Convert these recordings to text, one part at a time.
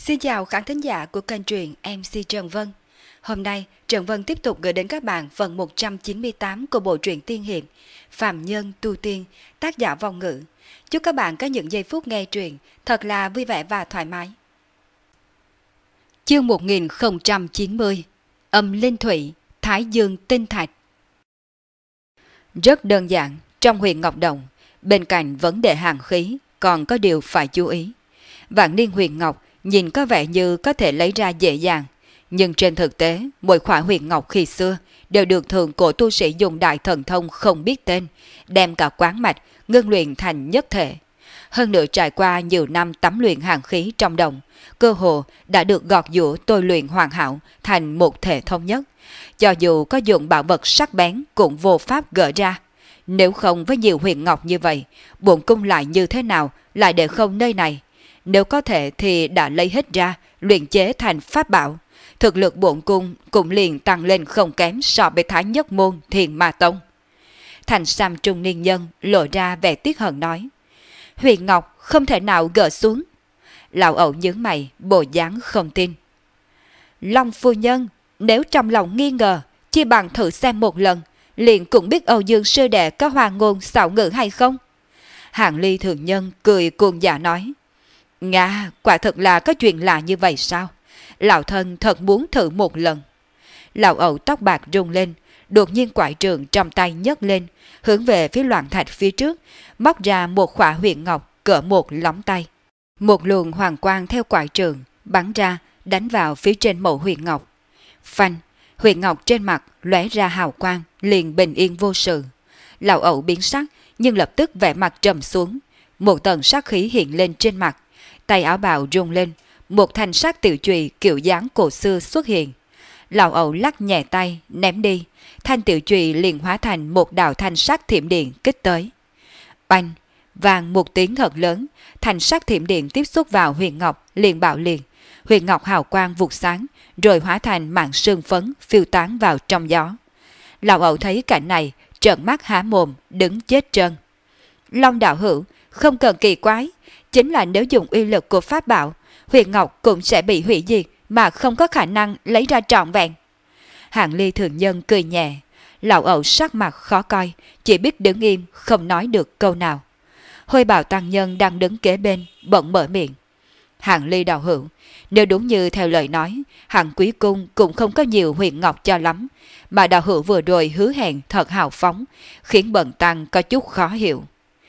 Xin chào khán thính giả của kênh truyện MC Trần Vân. Hôm nay, Trần Vân tiếp tục gửi đến các bạn phần 198 của bộ truyện tiên hiệp Phàm Nhân Tu Tiên, tác giả Vong Ngữ. Chúc các bạn có những giây phút nghe truyện thật là vui vẻ và thoải mái. Chương 1090 Âm Linh Thủy, Thái Dương Tinh Thạch. Rất đơn giản, trong huyền Ngọc Động, bên cạnh vấn đề hàng khí còn có điều phải chú ý. Vạn niên huyền ngọc nhìn có vẻ như có thể lấy ra dễ dàng, nhưng trên thực tế, mỗi khỏa huyền ngọc khi xưa đều được thượng cổ tu sĩ dùng đại thần thông không biết tên, đem cả quán mạch, ngưng luyện thành nhất thể. Hơn nữa trải qua nhiều năm tắm luyện hàng khí trong đồng, cơ hồ đã được gọt giũa tôi luyện hoàn hảo thành một thể thống nhất. Cho dù có dùng bảo vật sắc bén cũng vô pháp gỡ ra. Nếu không với nhiều huyền ngọc như vậy, bổn cung lại như thế nào lại để không nơi này? Nếu có thể thì đã lấy hết ra, luyện chế thành pháp bảo. Thực lực bổn cung cũng liền tăng lên không kém so với Thái Nhất Môn Thiền Ma Tông. Thành Sam trung niên nhân lộ ra vẻ tiếc hận nói: Huyền ngọc không thể nào gỡ xuống. Lão ẩu nhướng mày, bộ dáng không tin. Long phu nhân, nếu trong lòng nghi ngờ, chỉ bằng thử xem một lần, liền cũng biết Âu Dương sư đệ có hoàng ngôn xảo ngữ hay không. Hạng Ly thường nhân cười cuồng giả nói: Nga, quả thật là có chuyện lạ như vậy sao? Lão thân thật muốn thử một lần. Lão ẩu tóc bạc rung lên, đột nhiên quải trường trong tay nhấc lên, hướng về phía loạn thạch phía trước, móc ra một khỏa huyền ngọc cỡ một lóng tay. Một luồng hoàng quang theo quải trường bắn ra, đánh vào phía trên mẫu huyền ngọc. Phanh, huyền ngọc trên mặt lóe ra hào quang, liền bình yên vô sự. Lão ẩu biến sắc, nhưng lập tức vẻ mặt trầm xuống, một tầng sát khí hiện lên trên mặt. Tay áo bào rung lên, một thanh sắc tiểu chùy kiểu dáng cổ xưa xuất hiện. Lão ẩu lắc nhẹ tay, ném đi, thanh tiểu chùy liền hóa thành một đạo thanh sắc thiểm điện kích tới. Bành, vang một tiếng thật lớn, thanh sắc thiểm điện tiếp xúc vào huyền ngọc liền bạo liệt. Huyền ngọc hào quang vụt sáng, rồi hóa thành mảng sương phấn phiêu tán vào trong gió. Lão ẩu thấy cảnh này, trợn mắt há mồm, đứng chết trơn. Long đạo hữu, không cần kỳ quái, chính là nếu dùng uy lực của pháp bảo, huyền ngọc cũng sẽ bị hủy diệt mà không có khả năng lấy ra trọn vẹn. Hạng Ly thường nhân cười nhẹ, lão ẩu sắc mặt khó coi, chỉ biết đứng im không nói được câu nào. Hôi bào tăng nhân đang đứng kế bên bỗng mở miệng: Hạng Ly đạo hữu, nếu đúng như theo lời nói, Hạng quý cung cũng không có nhiều huyền ngọc cho lắm, mà đạo hữu vừa rồi hứa hẹn thật hào phóng, khiến bần tăng có chút khó hiểu.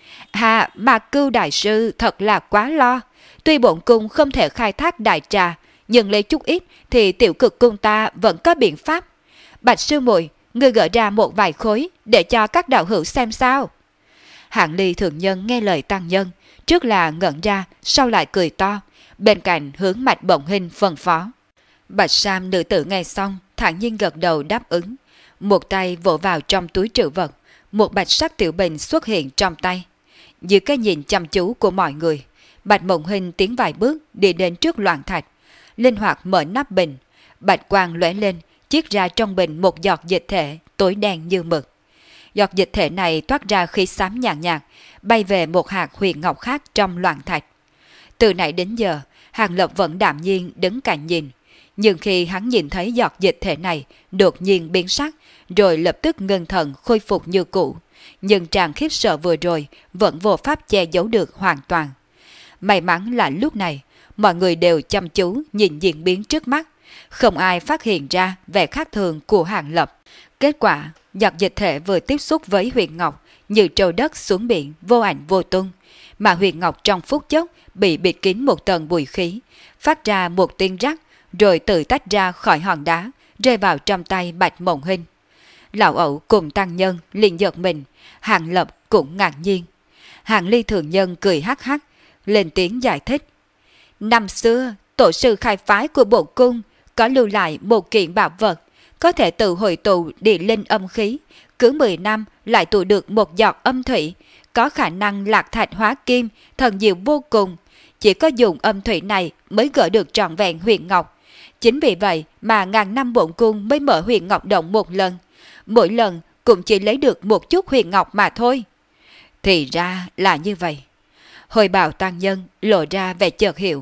Hà, mà Cưu đại sư thật là quá lo. Tuy bổn cung không thể khai thác đại trà, nhưng lấy chút ít thì tiểu cực cung ta vẫn có biện pháp. Bạch sư muội, ngươi gỡ ra một vài khối để cho các đạo hữu xem sao. Hạng Ly thường nhân nghe lời tăng nhân, trước là ngẩn ra, sau lại cười to, bên cạnh hướng Mạch Bổng Hinh phân phó. Bạch Sam nữ tử nghe xong, thản nhiên gật đầu đáp ứng, một tay vỗ vào trong túi trữ vật, một bạch sắc tiểu bình xuất hiện trong tay. Dưới cái nhìn chăm chú của mọi người, Bạch Mộng Hinh tiến vài bước đi đến trước loạn thạch, linh hoạt mở nắp bình, bạch quang lóe lên, chiết ra trong bình một giọt dịch thể tối đen như mực. Giọt dịch thể này toát ra khí xám nhàn nhạt, bay về một hạt huyền ngọc khác trong loạn thạch. Từ nãy đến giờ, Hàng Lập vẫn đạm nhiên đứng cạnh nhìn, nhưng khi hắn nhìn thấy giọt dịch thể này đột nhiên biến sắc, rồi lập tức ngưng thần khôi phục như cũ. Nhưng tràn khiếp sợ vừa rồi vẫn vô pháp che giấu được hoàn toàn. May mắn là lúc này, mọi người đều chăm chú nhìn diễn biến trước mắt, không ai phát hiện ra vẻ khác thường của Hàng Lập. Kết quả, giọt dịch thể vừa tiếp xúc với huyền ngọc như trâu đất xuống biển vô ảnh vô tung, mà huyền ngọc trong phút chốc bị bịt kín một tầng bụi khí, phát ra một tiếng rắc, rồi tự tách ra khỏi hòn đá, rơi vào trong tay Bạch Mộng Hinh. Lão ẩu cùng tăng nhân liền giật mình, Hàng Lập cũng ngạc nhiên. Hạng Ly thường nhân cười hắc hắc, lên tiếng giải thích. Năm xưa, tổ sư khai phái của bộ cung có lưu lại một kiện bảo vật, có thể tự hội tụ địa linh âm khí, cứ 10 năm lại tụ được một giọt âm thủy, có khả năng lạc thạch hóa kim, thần diệu vô cùng. Chỉ có dùng âm thủy này mới gỡ được trọn vẹn huyền ngọc. Chính vì vậy mà ngàn năm bổn cung mới mở huyền ngọc động một lần. Mỗi lần cũng chỉ lấy được một chút huyền ngọc mà thôi. Thì ra là như vậy. Hồi bào tăng nhân lộ ra vẻ chợt hiểu.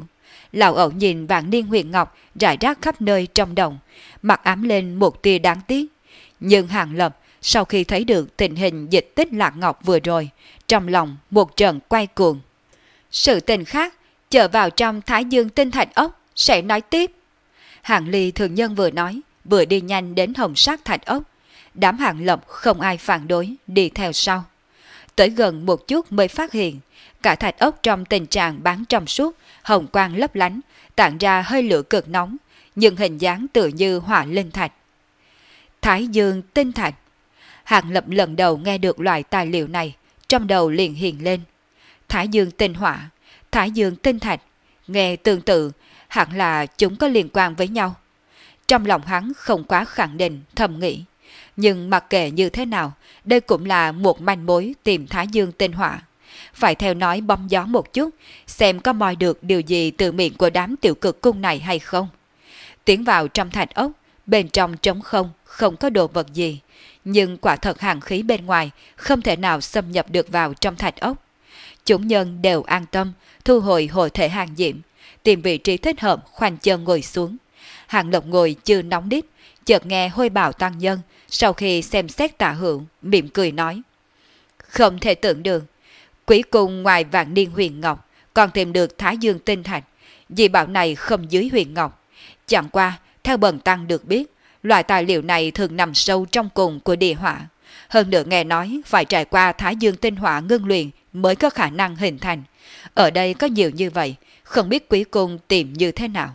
Lão ẩu nhìn vạn niên huyền ngọc rải rác khắp nơi trong đồng, mặt ám lên một tia đáng tiếc. Nhưng Hàng Lập sau khi thấy được tình hình dịch tích lạc ngọc vừa rồi, trong lòng một trận quay cuồng. Sự tình khác, chờ vào trong Thái Dương tinh thạch ốc, sẽ nói tiếp. Hạng Ly thường nhân vừa nói, vừa đi nhanh đến hồng sắc thạch ốc. Đám Hàng Lập không ai phản đối, đi theo sau. Tới gần một chút mới phát hiện, cả thạch ốc trong tình trạng bán trong suốt, hồng quang lấp lánh, tản ra hơi lửa cực nóng, nhưng hình dáng tự như hỏa linh thạch. Thái Dương tinh thạch. Hàng Lập lần đầu nghe được loại tài liệu này, trong đầu liền hiện lên. Thái Dương tinh hỏa, Thái Dương tinh thạch, nghe tương tự, hẳn là chúng có liên quan với nhau. Trong lòng hắn không quá khẳng định, thầm nghĩ. Nhưng mặc kệ như thế nào, đây cũng là một manh mối tìm Thái Dương tinh hỏa. Phải theo nói bóng gió một chút, xem có moi được điều gì từ miệng của đám tiểu cực cung này hay không. Tiến vào trong thạch ốc, bên trong trống không, không có đồ vật gì. Nhưng quả thật hàn khí bên ngoài không thể nào xâm nhập được vào trong thạch ốc. Chúng nhân đều an tâm, thu hồi hội thể hàng diệm, tìm vị trí thích hợp khoanh chân ngồi xuống. Hàng Lập ngồi chưa nóng đít, chợt nghe Hôi Bào tăng nhân, sau khi xem xét tả hữu, mỉm cười nói. Không thể tưởng được, Quý cung ngoài vạn niên huyền ngọc, còn tìm được Thái Dương tinh thạch, dị bảo này không dưới huyền ngọc. Chẳng qua, theo bần tăng được biết, loại tài liệu này thường nằm sâu trong cùng của địa hỏa. Hơn nữa nghe nói phải trải qua Thái Dương tinh hỏa ngưng luyện mới có khả năng hình thành. Ở đây có nhiều như vậy, không biết Quý cung tìm như thế nào.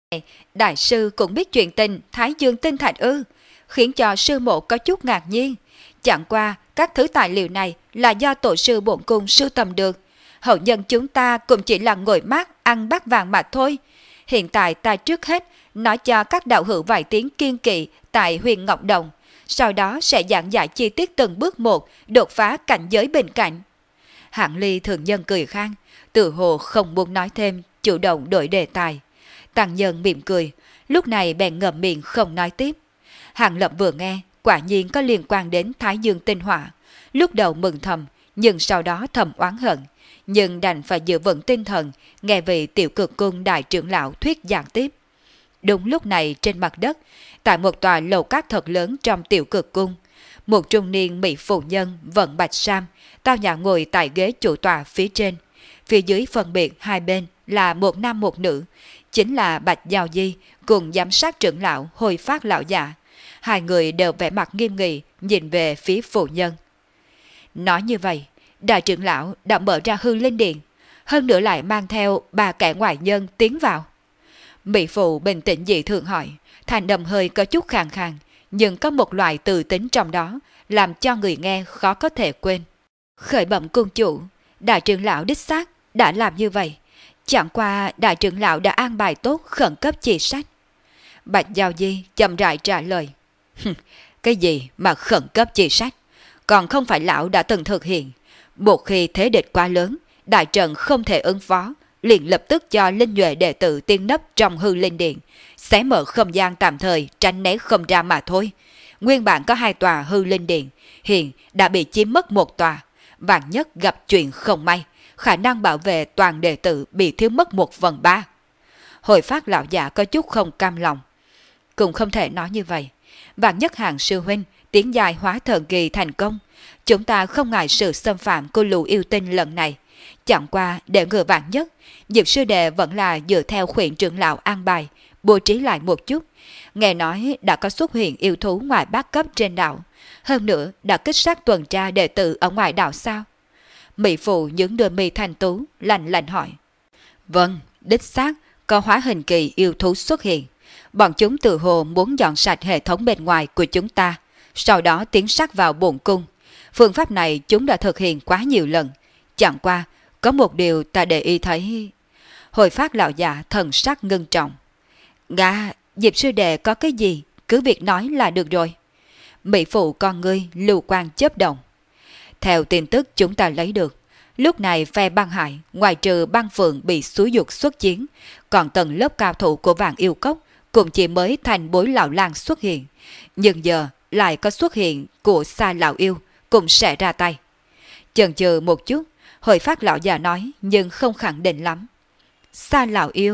Đại sư cũng biết chuyện tình Thái Dương tinh thạch ư, khiến cho sư mộ có chút ngạc nhiên. Chẳng qua các thứ tài liệu này là do tổ sư bổn cung sưu tầm được. Hậu nhân chúng ta cũng chỉ là ngồi mát ăn bát vàng mà thôi. Hiện tại ta trước hết nói cho các đạo hữu vài tiếng kiên kỵ tại Huyền Ngọc Đồng, sau đó sẽ giảng giải chi tiết từng bước một đột phá cảnh giới bên cạnh. Hạng Ly thường nhân cười khang, tự hồ không muốn nói thêm, chủ động đổi đề tài. Tăng nhân mỉm cười, lúc này bèn ngậm miệng không nói tiếp. Hàng Lập vừa nghe, quả nhiên có liên quan đến Thái Dương tinh hỏa. Lúc đầu mừng thầm, nhưng sau đó thầm oán hận. Nhưng đành phải giữ vững tinh thần, nghe vị tiểu cực cung đại trưởng lão thuyết giảng tiếp. Đúng lúc này trên mặt đất, tại một tòa lầu cát thật lớn trong tiểu cực cung, một trung niên mỹ phụ nhân vận bạch sam, tao nhã ngồi tại ghế chủ tòa phía trên. Phía dưới phân biệt hai bên là một nam một nữ, chính là Bạch Giao Di cùng giám sát trưởng lão Hồi Phát lão giả. Hai người đều vẻ mặt nghiêm nghị nhìn về phía phụ nhân. Nói như vậy, đại trưởng lão đã mở ra hư linh điện, hơn nữa lại mang theo ba kẻ ngoại nhân tiến vào. Mỹ phụ bình tĩnh dị thường hỏi, thành âm hơi có chút khàn khàn, nhưng có một loại từ tính trong đó, làm cho người nghe khó có thể quên. Khởi bẩm cung chủ, đại trưởng lão đích xác đã làm như vậy. Chẳng qua đại trưởng lão đã an bài tốt khẩn cấp chỉ sách. Bạch Giao Di chậm rãi trả lời. Cái gì mà khẩn cấp chỉ sách? Còn không phải lão đã từng thực hiện. Một khi thế địch quá lớn, đại trận không thể ứng phó, liền lập tức cho linh nhuệ đệ tử tiên nấp trong hư linh điện, xé mở không gian tạm thời tránh né không ra mà thôi. Nguyên bản có 2 tòa hư linh điện, hiện đã bị chiếm mất 1 tòa. Vạn nhất gặp chuyện không may, khả năng bảo vệ toàn đệ tử bị thiếu mất 1/3. Hồi Phát lão giả có chút không cam lòng. Cũng không thể nói như vậy. Vạn nhất Hàng sư huynh tiến dài hóa thần kỳ thành công, chúng ta không ngại sự xâm phạm của lũ yêu tinh lần này. Chẳng qua để ngừa vạn nhất, Diệp sư đệ vẫn là dựa theo khuyển trưởng lão an bài, bố trí lại một chút. Nghe nói đã có xuất hiện yêu thú ngoài bát cấp trên đảo, hơn nữa đã kích sát tuần tra đệ tử ở ngoài đảo sao? Mỹ phụ những đôi mi thanh tú lạnh lạnh hỏi. Vâng, đích xác có hóa hình kỳ yêu thú xuất hiện. Bọn chúng tự hồ muốn dọn sạch hệ thống bên ngoài của chúng ta, sau đó tiến sát vào bổn cung. Phương pháp này chúng đã thực hiện quá nhiều lần. Chẳng qua, có một điều ta để ý thấy. Hồi Phát lão già thần sắc ngưng trọng. Gà, Diệp sư đệ có cái gì, cứ việc nói là được rồi. Mỹ phụ con ngươi lưu quan chớp động. Theo tin tức chúng ta lấy được, lúc này phe băng hải ngoài trừ băng phượng bị xúi dục xuất chiến, còn tầng lớp cao thủ của Vạn Yêu Cốc cũng chỉ mới thành bối lão lang xuất hiện. Nhưng giờ lại có xuất hiện của Sa lão yêu cũng sẽ ra tay. Chần chừ một chút, Hồi Phát lão già nói nhưng không khẳng định lắm. Sa lão yêu,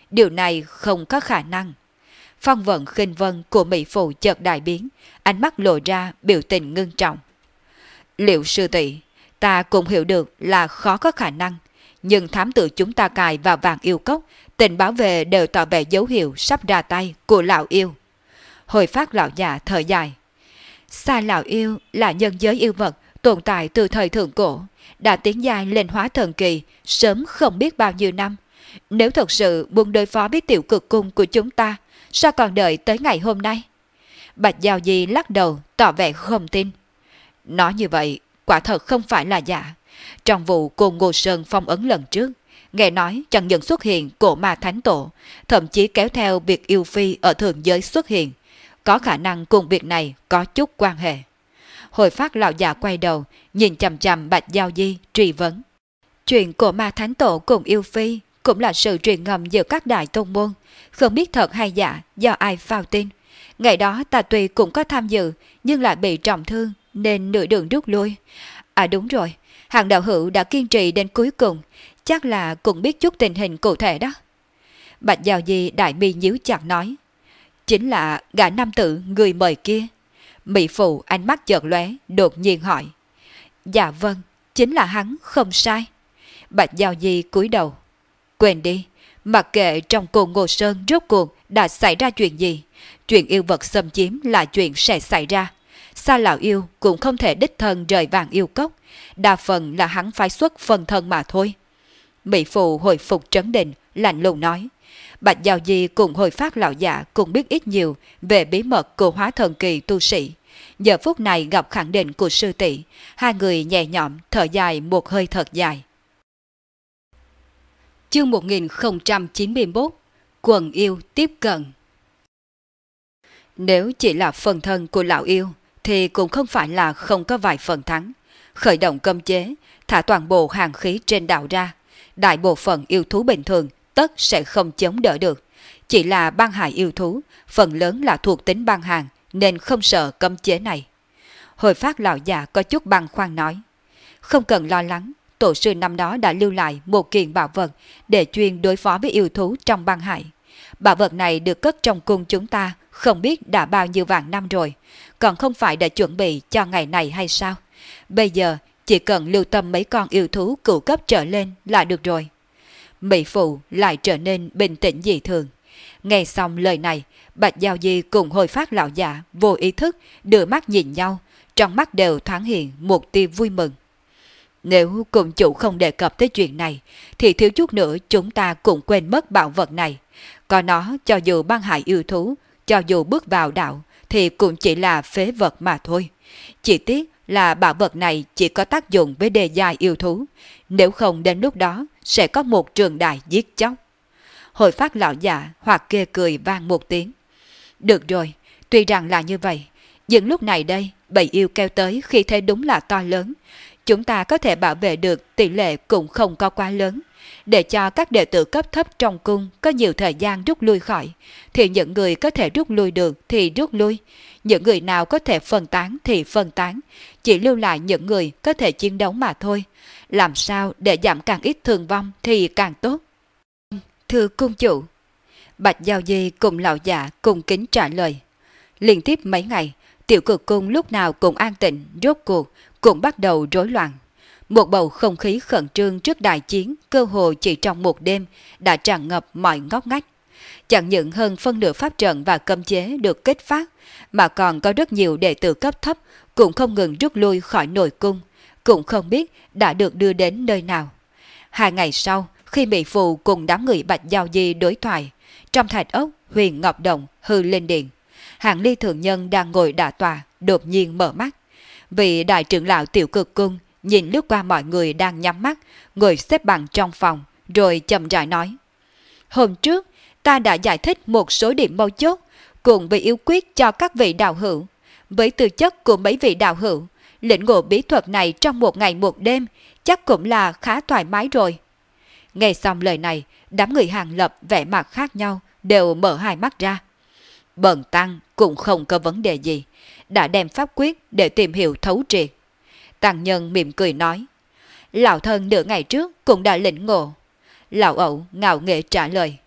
điều này không có khả năng. Phong vận khinh vân của Mỹ Phụ chợt đại biến, ánh mắt lộ ra biểu tình ngưng trọng. Liệu sư tỷ, ta cũng hiểu được là khó có khả năng, nhưng thám tử chúng ta cài vào vàng yêu cốc, tình báo về đều tỏ vẻ dấu hiệu sắp ra tay của lão yêu. Hồi phát lão già thở dài. Sa lão yêu là nhân giới yêu vật tồn tại từ thời thượng cổ, đã tiến giai lên hóa thần kỳ sớm không biết bao nhiêu năm. Nếu thật sự muốn đối phó với tiểu cực cung của chúng ta, sao còn đợi tới ngày hôm nay? Bạch Giao Di lắc đầu tỏ vẻ không tin. Nói như vậy, quả thật không phải là giả. Trong vụ cô Ngô Sơn phong ấn lần trước, nghe nói chẳng những xuất hiện cổ ma thánh tổ, thậm chí kéo theo việc yêu phi ở thượng giới xuất hiện, có khả năng cùng việc này có chút quan hệ. Hồi phát lão già quay đầu, nhìn chằm chằm Bạch Giao Di truy vấn. Chuyện cổ ma thánh tổ cùng yêu phi cũng là sự truyền ngầm giữa các đại tôn môn, không biết thật hay giả do ai phao tin. Ngày đó ta tuy cũng có tham dự, nhưng lại bị trọng thương nên nửa đường rút lui. À đúng rồi, Hàng đạo hữu đã kiên trì đến cuối cùng, chắc là cũng biết chút tình hình cụ thể đó. Bạch Giao Di đại mi nhíu chặt nói. Chính là gã nam tử người mời kia. Mỹ Phụ ánh mắt chợt lóe, đột nhiên hỏi. Dạ vâng, chính là hắn, không sai. Bạch Giao Di cúi đầu. Quên đi, mặc kệ trong cồn Ngô Sơn rốt cuộc đã xảy ra chuyện gì, chuyện yêu vật xâm chiếm là chuyện sẽ xảy ra. Sa lão yêu cũng không thể đích thân rời vàng yêu cốc, đa phần là hắn phải xuất phần thân mà thôi. Mỹ Phụ hồi phục trấn định, lạnh lùng nói. Bạch Giao Di cùng hồi phát lão giả cũng biết ít nhiều về bí mật của hóa thần kỳ tu sĩ. Giờ phút này gặp khẳng định của sư tỷ, hai người nhẹ nhõm thở dài một hơi thật dài. Chương 1091, Quần yêu tiếp cận. Nếu chỉ là phần thân của lão yêu thì cũng không phải là không có vài phần thắng. Khởi động cấm chế, thả toàn bộ hàng khí trên đảo ra, đại bộ phận yêu thú bình thường tất sẽ không chống đỡ được. Chỉ là băng hải yêu thú, phần lớn là thuộc tính băng hàng nên không sợ cấm chế này. Hồi phát lão già có chút băn khoăn nói. Không cần lo lắng, tổ sư năm đó đã lưu lại một kiện bảo vật để chuyên đối phó với yêu thú trong băng hải. Bảo vật này được cất trong cung chúng ta không biết đã bao nhiêu vạn năm rồi, còn không phải đã chuẩn bị cho ngày này hay sao? Bây giờ chỉ cần lưu tâm mấy con yêu thú cửu cấp trở lên là được rồi. Mỹ Phụ lại trở nên bình tĩnh dị thường. Nghe xong lời này, Bạch Giao Di cùng hồi phát lão giả vô ý thức đưa mắt nhìn nhau, trong mắt đều thoáng hiện một tia vui mừng. Nếu cùng chủ không đề cập tới chuyện này, thì thiếu chút nữa chúng ta cũng quên mất bảo vật này. Còn nó cho dù băng hải yêu thú, cho dù bước vào đạo, thì cũng chỉ là phế vật mà thôi. Chỉ tiếc là bảo vật này chỉ có tác dụng với đề giai yêu thú, nếu không đến lúc đó sẽ có một trường đại giết chóc. Hồi phát lão giả hoặc kia cười vang một tiếng. Được rồi, tuy rằng là như vậy, nhưng lúc này đây bầy yêu kêu tới khi thế đúng là to lớn. Chúng ta có thể bảo vệ được tỷ lệ cũng không có quá lớn. Để cho các đệ tử cấp thấp trong cung có nhiều thời gian rút lui khỏi, thì những người có thể rút lui được thì rút lui. Những người nào có thể phân tán thì phân tán, chỉ lưu lại những người có thể chiến đấu mà thôi. Làm sao để giảm càng ít thương vong thì càng tốt. Thưa cung chủ. Bạch Giao Di cùng lão giả cùng kính trả lời. Liên tiếp mấy ngày, tiểu cực cung lúc nào cũng an tĩnh, rốt cuộc cũng bắt đầu rối loạn. Một bầu không khí khẩn trương trước đại chiến cơ hồ chỉ trong một đêm đã tràn ngập mọi ngóc ngách. Chẳng những hơn phân nửa pháp trận và cấm chế được kích phát, mà còn có rất nhiều đệ tử cấp thấp cũng không ngừng rút lui khỏi nội cung, cũng không biết đã được đưa đến nơi nào. 2 ngày sau, khi Mỹ Phụ cùng đám người Bạch Giao Di đối thoại, trong thạch ốc Huyền Ngọc Động hư lên điện. Hàng Ly thượng nhân đang ngồi đả tọa đột nhiên mở mắt. Vị đại trưởng lão tiểu cực cung nhìn lướt qua mọi người đang nhắm mắt, ngồi xếp bằng trong phòng, rồi chậm rãi nói. Hôm trước, ta đã giải thích một số điểm mấu chốt, cùng với yếu quyết cho các vị đạo hữu. Với tư chất của mấy vị đạo hữu, lĩnh ngộ bí thuật này trong một ngày một đêm, chắc cũng là khá thoải mái rồi. Nghe xong lời này, đám người Hàng Lập vẻ mặt khác nhau, đều mở hai mắt ra. Bần tăng cũng không có vấn đề gì, đã đem pháp quyết để tìm hiểu thấu triệt. Tăng nhân mỉm cười nói. Lão thân nửa ngày trước cũng đã lĩnh ngộ. Lão ẩu ngạo nghệ trả lời.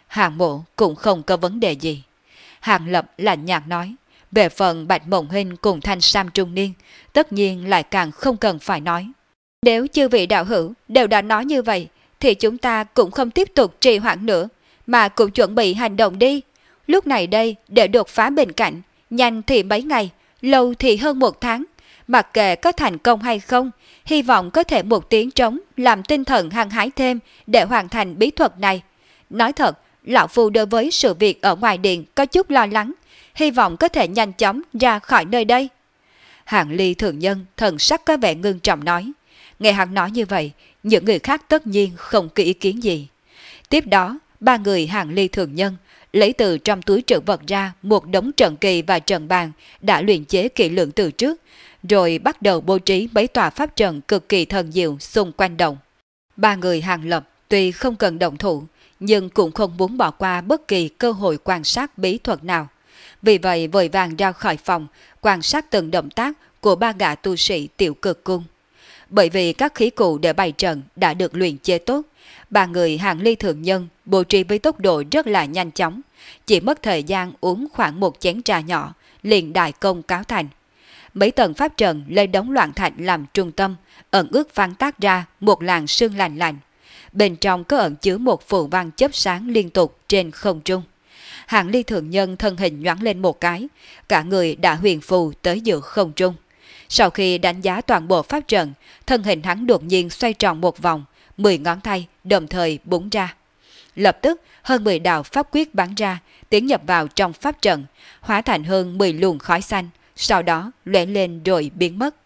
Hàng Mộ cũng không có vấn đề gì. Hàng Lập lạnh nhạt nói, về phần Bạch Mộng Hinh cùng Thanh Sam trung niên, tất nhiên lại càng không cần phải nói. Nếu chư vị đạo hữu đều đã nói như vậy, thì chúng ta cũng không tiếp tục trì hoãn nữa, mà cũng chuẩn bị hành động đi. Lúc này đây để đột phá bên cạnh, nhanh thì mấy ngày, lâu thì hơn 1 tháng. Mặc kệ có thành công hay không, hy vọng có thể một tiếng trống làm tinh thần hăng hái thêm để hoàn thành bí thuật này. Nói thật, lão phu đối với sự việc ở ngoài điện có chút lo lắng, hy vọng có thể nhanh chóng ra khỏi nơi đây. Hạng Ly thượng nhân thần sắc có vẻ ngưng trọng nói. Nghe hắn nói như vậy, những người khác tất nhiên không có ý kiến gì. Tiếp đó, 3 người Hạng Ly thượng nhân lấy từ trong túi trữ vật ra một đống trận kỳ và trận bàn đã luyện chế kỹ lưỡng từ trước, rồi bắt đầu bố trí mấy tòa pháp trận cực kỳ thần diệu xung quanh động. 3 người Hàng Lập tuy không cần động thủ, nhưng cũng không muốn bỏ qua bất kỳ cơ hội quan sát bí thuật nào. Vì vậy vội vàng ra khỏi phòng, quan sát từng động tác của 3 gã tu sĩ Tiểu Cực Cung. Bởi vì các khí cụ để bày trận đã được luyện chế tốt, 3 người Hạng Ly thượng nhân bố trí với tốc độ rất là nhanh chóng, chỉ mất thời gian uống khoảng 1 chén trà nhỏ, liền đại công cáo thành. Mấy tầng pháp trận lấy đống loạn thạch làm trung tâm, ẩn ước phán tác ra một làn sương lạnh lạnh. Bên trong có ẩn chứa một phù văn chớp sáng liên tục trên không trung. Hạng Ly thượng nhân thân hình nhoáng lên một cái, cả người đã huyền phù tới giữa không trung. Sau khi đánh giá toàn bộ pháp trận, thân hình hắn đột nhiên xoay tròn một vòng, 10 ngón tay đồng thời búng ra. Lập tức, hơn 10 đạo pháp quyết bắn ra, tiến nhập vào trong pháp trận, hóa thành hơn 10 luồng khói xanh, sau đó lóe lên rồi biến mất.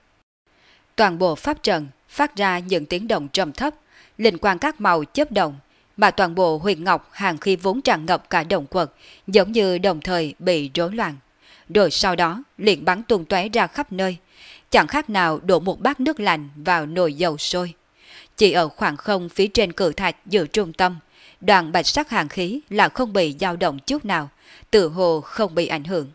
Toàn bộ pháp trận phát ra những tiếng động trầm thấp, linh quang các màu chớp động, mà toàn bộ huyền ngọc hàng khí vốn tràn ngập cả động quật, giống như đồng thời bị rối loạn. Rồi sau đó liền bắn tung tóe ra khắp nơi, chẳng khác nào đổ một bát nước lạnh vào nồi dầu sôi. Chỉ ở khoảng không phía trên cự thạch giữa trung tâm, đoàn bạch sắc hàng khí là không bị dao động chút nào, tự hồ không bị ảnh hưởng.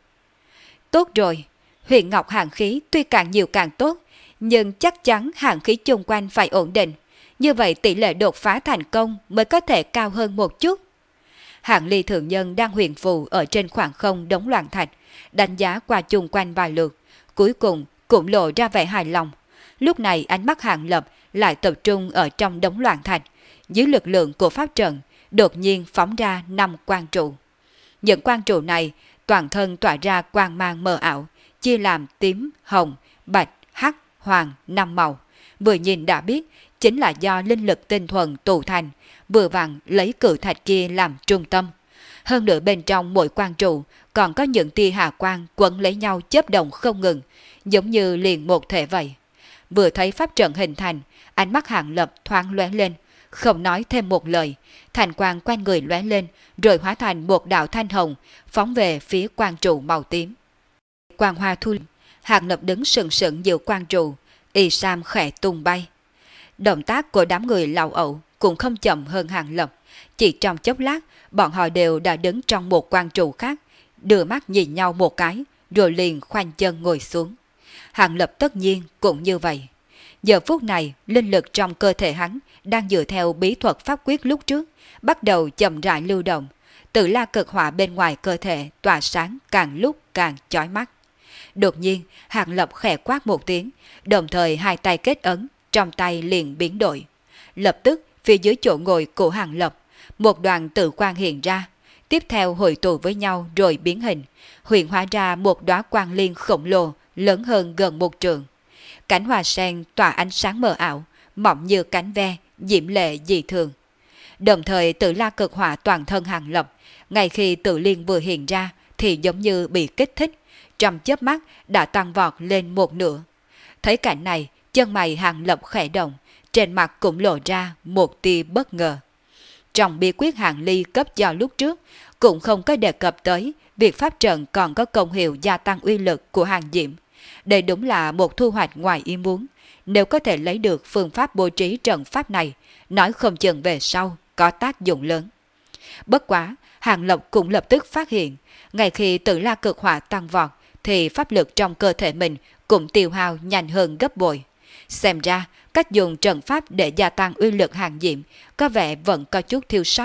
Tốt rồi, huyền ngọc hàng khí tuy càng nhiều càng tốt, nhưng chắc chắn hàng khí chung quanh phải ổn định. Như vậy tỷ lệ đột phá thành công mới có thể cao hơn một chút. Hạng Ly thượng nhân đang huyền phù ở trên khoảng không đống loạn thạch, đánh giá qua chung quanh vài lượt, cuối cùng cũng lộ ra vẻ hài lòng. Lúc này ánh mắt Hạng Lập lại tập trung ở trong đống loạn thạch, dưới lực lượng của pháp trận, đột nhiên phóng ra 5 quang trụ. Những quang trụ này toàn thân tỏa ra quang mang mờ ảo, chia làm tím, hồng, bạch, hắc, hoàng 5 màu. Vừa nhìn đã biết chính là do linh lực tinh thuần tụ thành, vừa vặn lấy cự thạch kia làm trung tâm. Hơn nữa bên trong mỗi quang trụ còn có những tia hà quang quấn lấy nhau chớp động không ngừng, giống như liền một thể vậy. Vừa thấy pháp trận hình thành, ánh mắt Hạng Lập thoáng lóe lên, không nói thêm một lời, thành quang quanh người lóe lên, rồi hóa thành một đạo thanh hồng, phóng về phía quang trụ màu tím. Quang hoa thu, Hạng Lập đứng sừng sững giữa quang trụ, y sam khẽ tung bay. Động tác của đám người lào ẩu cũng không chậm hơn Hạng Lập, chỉ trong chốc lát, bọn họ đều đã đứng trong một quang trụ khác, đưa mắt nhìn nhau một cái, rồi liền khoanh chân ngồi xuống. Hạng Lập tất nhiên cũng như vậy. Giờ phút này, linh lực trong cơ thể hắn đang dựa theo bí thuật pháp quyết lúc trước, bắt đầu chậm rãi lưu động. Tử la cực hỏa bên ngoài cơ thể tỏa sáng càng lúc càng chói mắt. Đột nhiên, Hạng Lập khẽ quát một tiếng, đồng thời hai tay kết ấn, trong tay liền biến đổi. Lập tức, phía dưới chỗ ngồi của Hạng Lập, một đoàn tự quang hiện ra, tiếp theo hội tụ với nhau rồi biến hình, hiện hóa ra một đóa quang liên khổng lồ lớn hơn gần 1 trượng. Cánh hoa sen tỏa ánh sáng mờ ảo, mỏng như cánh ve, diễm lệ dị thường. Đồng thời Tử la cực hỏa toàn thân Hạng Lập, ngay khi tự liên vừa hiện ra thì giống như bị kích thích, trong chớp mắt đã tăng vọt lên 1/2. Thấy cảnh này, chân mày Hạng Lập khẽ động, trên mặt cũng lộ ra một tia bất ngờ. Trong bí quyết Hạng Ly cấp do lúc trước, cũng không có đề cập tới việc pháp trận còn có công hiệu gia tăng uy lực của Hàng Diễm. Đây đúng là một thu hoạch ngoài ý muốn. Nếu có thể lấy được phương pháp bố trí trận pháp này, nói không chừng về sau có tác dụng lớn. Bất quá, Hạng Lập cũng lập tức phát hiện, ngay khi Tử la cực hỏa tăng vọt, thì pháp lực trong cơ thể mình cũng tiêu hao nhanh hơn gấp bội. Xem ra, cách dùng trận pháp để gia tăng uy lực Hàng Diễm có vẻ vẫn có chút thiếu sót.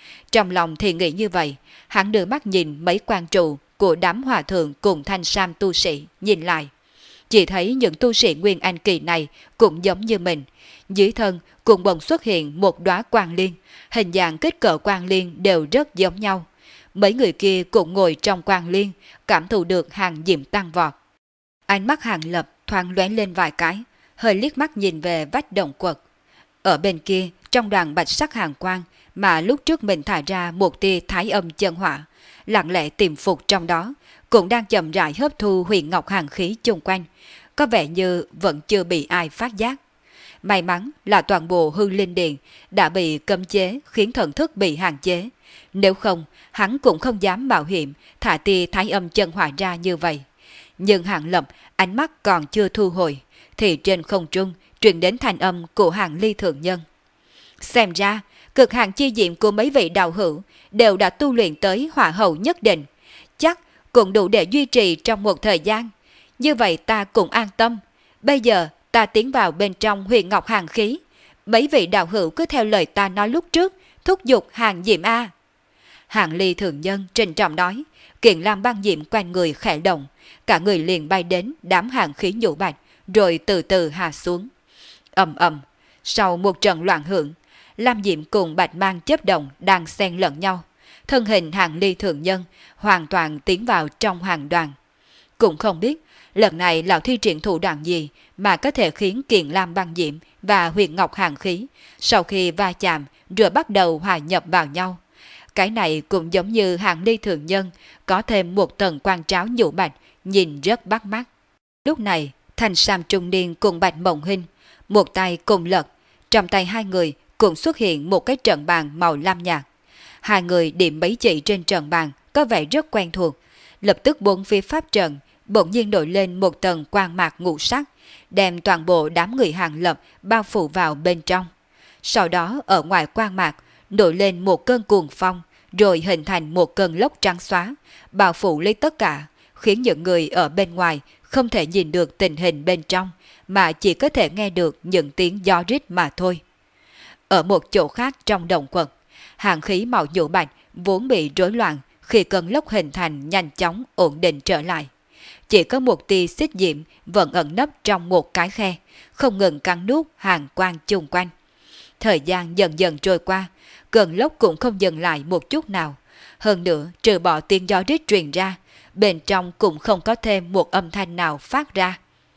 Trong lòng thì nghĩ như vậy, hắn đưa mắt nhìn mấy quan trụ của đám hòa thượng cùng thanh sam tu sĩ nhìn lại. Chỉ thấy những tu sĩ Nguyên Anh kỳ này cũng giống như mình. Dưới thân cũng bỗng xuất hiện một đóa quang liên, hình dạng kích cỡ quang liên đều rất giống nhau. Mấy người kia cũng ngồi trong quang liên, cảm thụ được hàng diệm tăng vọt. Ánh mắt Hàng Lập thoáng lóe lên vài cái, hơi liếc mắt nhìn về vách động quật. Ở bên kia, trong đoàn bạch sắc hàng quang mà lúc trước mình thả ra một tia thái âm chân hỏa, lặng lẽ tiềm phục trong đó, cũng đang chậm rãi hấp thu huyền ngọc hàng khí chung quanh, có vẻ như vẫn chưa bị ai phát giác. May mắn là toàn bộ hư linh điện đã bị cấm chế khiến thần thức bị hạn chế, nếu không hắn cũng không dám mạo hiểm thả tia thái âm chân hỏa ra như vậy. Nhưng Hàng Lập ánh mắt còn chưa thu hồi, thì trên không trung truyền đến thanh âm của Hàng Ly thượng nhân. Xem ra, cực hạn chi diệm của mấy vị đạo hữu đều đã tu luyện tới hỏa hậu nhất định, chắc cũng đủ để duy trì trong một thời gian. Như vậy ta cũng an tâm. Bây giờ ta tiến vào bên trong huyền ngọc hàng khí. Mấy vị đạo hữu cứ theo lời ta nói lúc trước, thúc giục Hàng Diệm A. Hàng Ly thượng nhân trịnh trọng nói, kiện lam băng diệm quanh người khẽ động, cả người liền bay đến đám hàng khí nhũ bạch, rồi từ từ hạ xuống. Ầm ầm, sau một trận loạn hưởng, lam diệm cùng bạch mang chớp động đang xen lẫn nhau. Thân hình Hàng Ly thượng nhân hoàn toàn tiến vào trong hoàng đoàn. Cũng không biết lần này lão thi triển thủ đoạn gì mà có thể khiến kiện lam băng diệm và huyền ngọc hàng khí sau khi va chạm rồi bắt đầu hòa nhập vào nhau. Cái này cũng giống như Hàng Ly thượng nhân có thêm một tầng quan tráo nhũ bạch, nhìn rất bắt mắt. Lúc này, thanh sam trung niên cùng Bạch Mộng Hinh, một tay cùng lật, trong tay hai người cũng xuất hiện một cái trận bàn màu lam nhạt. Hai người điểm mấy chỉ trên trận bàn có vẻ rất quen thuộc, lập tức bốn phía pháp trận bỗng nhiên nổi lên một tầng quang mạc ngũ sắc, đem toàn bộ đám người Hàng Lập bao phủ vào bên trong. Sau đó ở ngoài quang mạc nổi lên một cơn cuồng phong, rồi hình thành một cơn lốc trắng xóa, bao phủ lấy tất cả, khiến những người ở bên ngoài không thể nhìn được tình hình bên trong, mà chỉ có thể nghe được những tiếng gió rít mà thôi. Ở một chỗ khác trong động quật, hàng khí màu nhũ bạch vốn bị rối loạn khi cơn lốc hình thành nhanh chóng ổn định trở lại. Chỉ có một tia xích diệm vẫn ẩn nấp trong một cái khe, không ngừng cắn nuốt hàng quang chung quanh. Thời gian dần dần trôi qua, cơn lốc cũng không dừng lại một chút nào. Hơn nữa, trừ bỏ tiếng gió rít truyền ra, bên trong cũng không có thêm một âm thanh nào phát ra.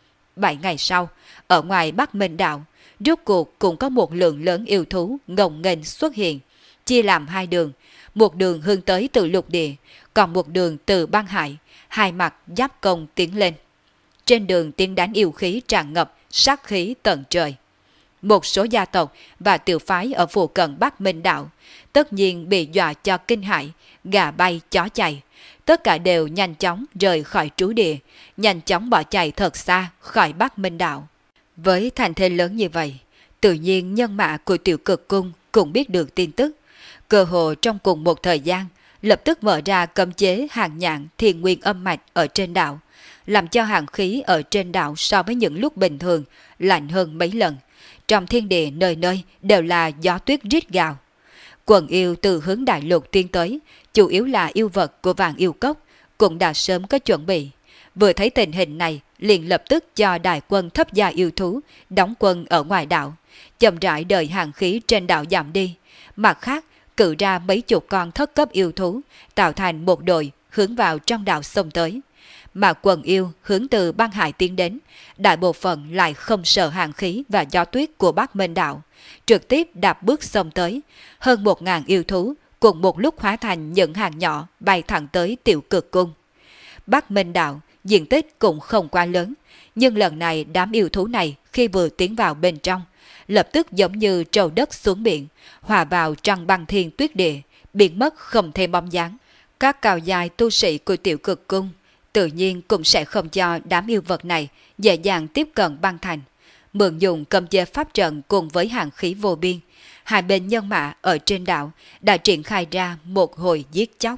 7 ngày sau, ở ngoài Bắc Minh Đạo, rốt cuộc cũng có một lượng lớn yêu thú ngông nghênh xuất hiện, chia làm hai đường, một đường hướng tới từ lục địa, còn một đường từ băng hải, hai mặt giáp công tiến lên. Trên đường tiếng đánh yêu khí tràn ngập, sát khí tận trời. Một số gia tộc và tiểu phái ở phụ cận Bắc Minh Đạo tất nhiên bị dọa cho kinh hãi, gà bay chó chạy, tất cả đều nhanh chóng rời khỏi trú địa, nhanh chóng bỏ chạy thật xa khỏi Bắc Minh Đạo. Với thành thế lớn như vậy, tự nhiên nhân mã của Tiểu Cực Cung cũng biết được tin tức. Cơ hồ trong cùng một thời gian, lập tức mở ra cấm chế hàng nhạn thiền nguyên âm mạch ở trên đảo, làm cho hàng khí ở trên đảo so với những lúc bình thường lạnh hơn mấy lần. Trong thiên địa nơi nơi đều là gió tuyết rít gào. Quần yêu từ hướng đại lục tiến tới, chủ yếu là yêu vật của Vạn Yêu Cốc, cũng đã sớm có chuẩn bị. Vừa thấy tình hình này, liền lập tức cho đại quân thấp gia yêu thú đóng quân ở ngoài đảo, chậm rãi đợi hàng khí trên đảo giảm đi. Mặt khác, cử ra mấy chục con thất cấp yêu thú, tạo thành một đội hướng vào trong đảo xông tới. Mà quần yêu hướng từ băng hải tiến đến, đại bộ phận lại không sợ hàng khí và gió tuyết của Bắc Minh Đạo, trực tiếp đạp bước xông tới. Hơn 1000 yêu thú cùng một lúc hóa thành những hàng nhỏ bay thẳng tới Tiểu Cực Cung. Bắc Minh Đạo diện tích cũng không quá lớn, nhưng lần này đám yêu thú này khi vừa tiến vào bên trong, lập tức giống như trâu đất xuống biển, hòa vào trong băng thiên tuyết địa, biến mất không thêm bóng dáng. Các cao dài tu sĩ của Tiểu Cực Cung tự nhiên cũng sẽ không cho đám yêu vật này dễ dàng tiếp cận băng thành. Mượn dùng cầm chế pháp trận cùng với hàng khí vô biên, hai bên nhân mã ở trên đảo đã triển khai ra một hồi giết chóc.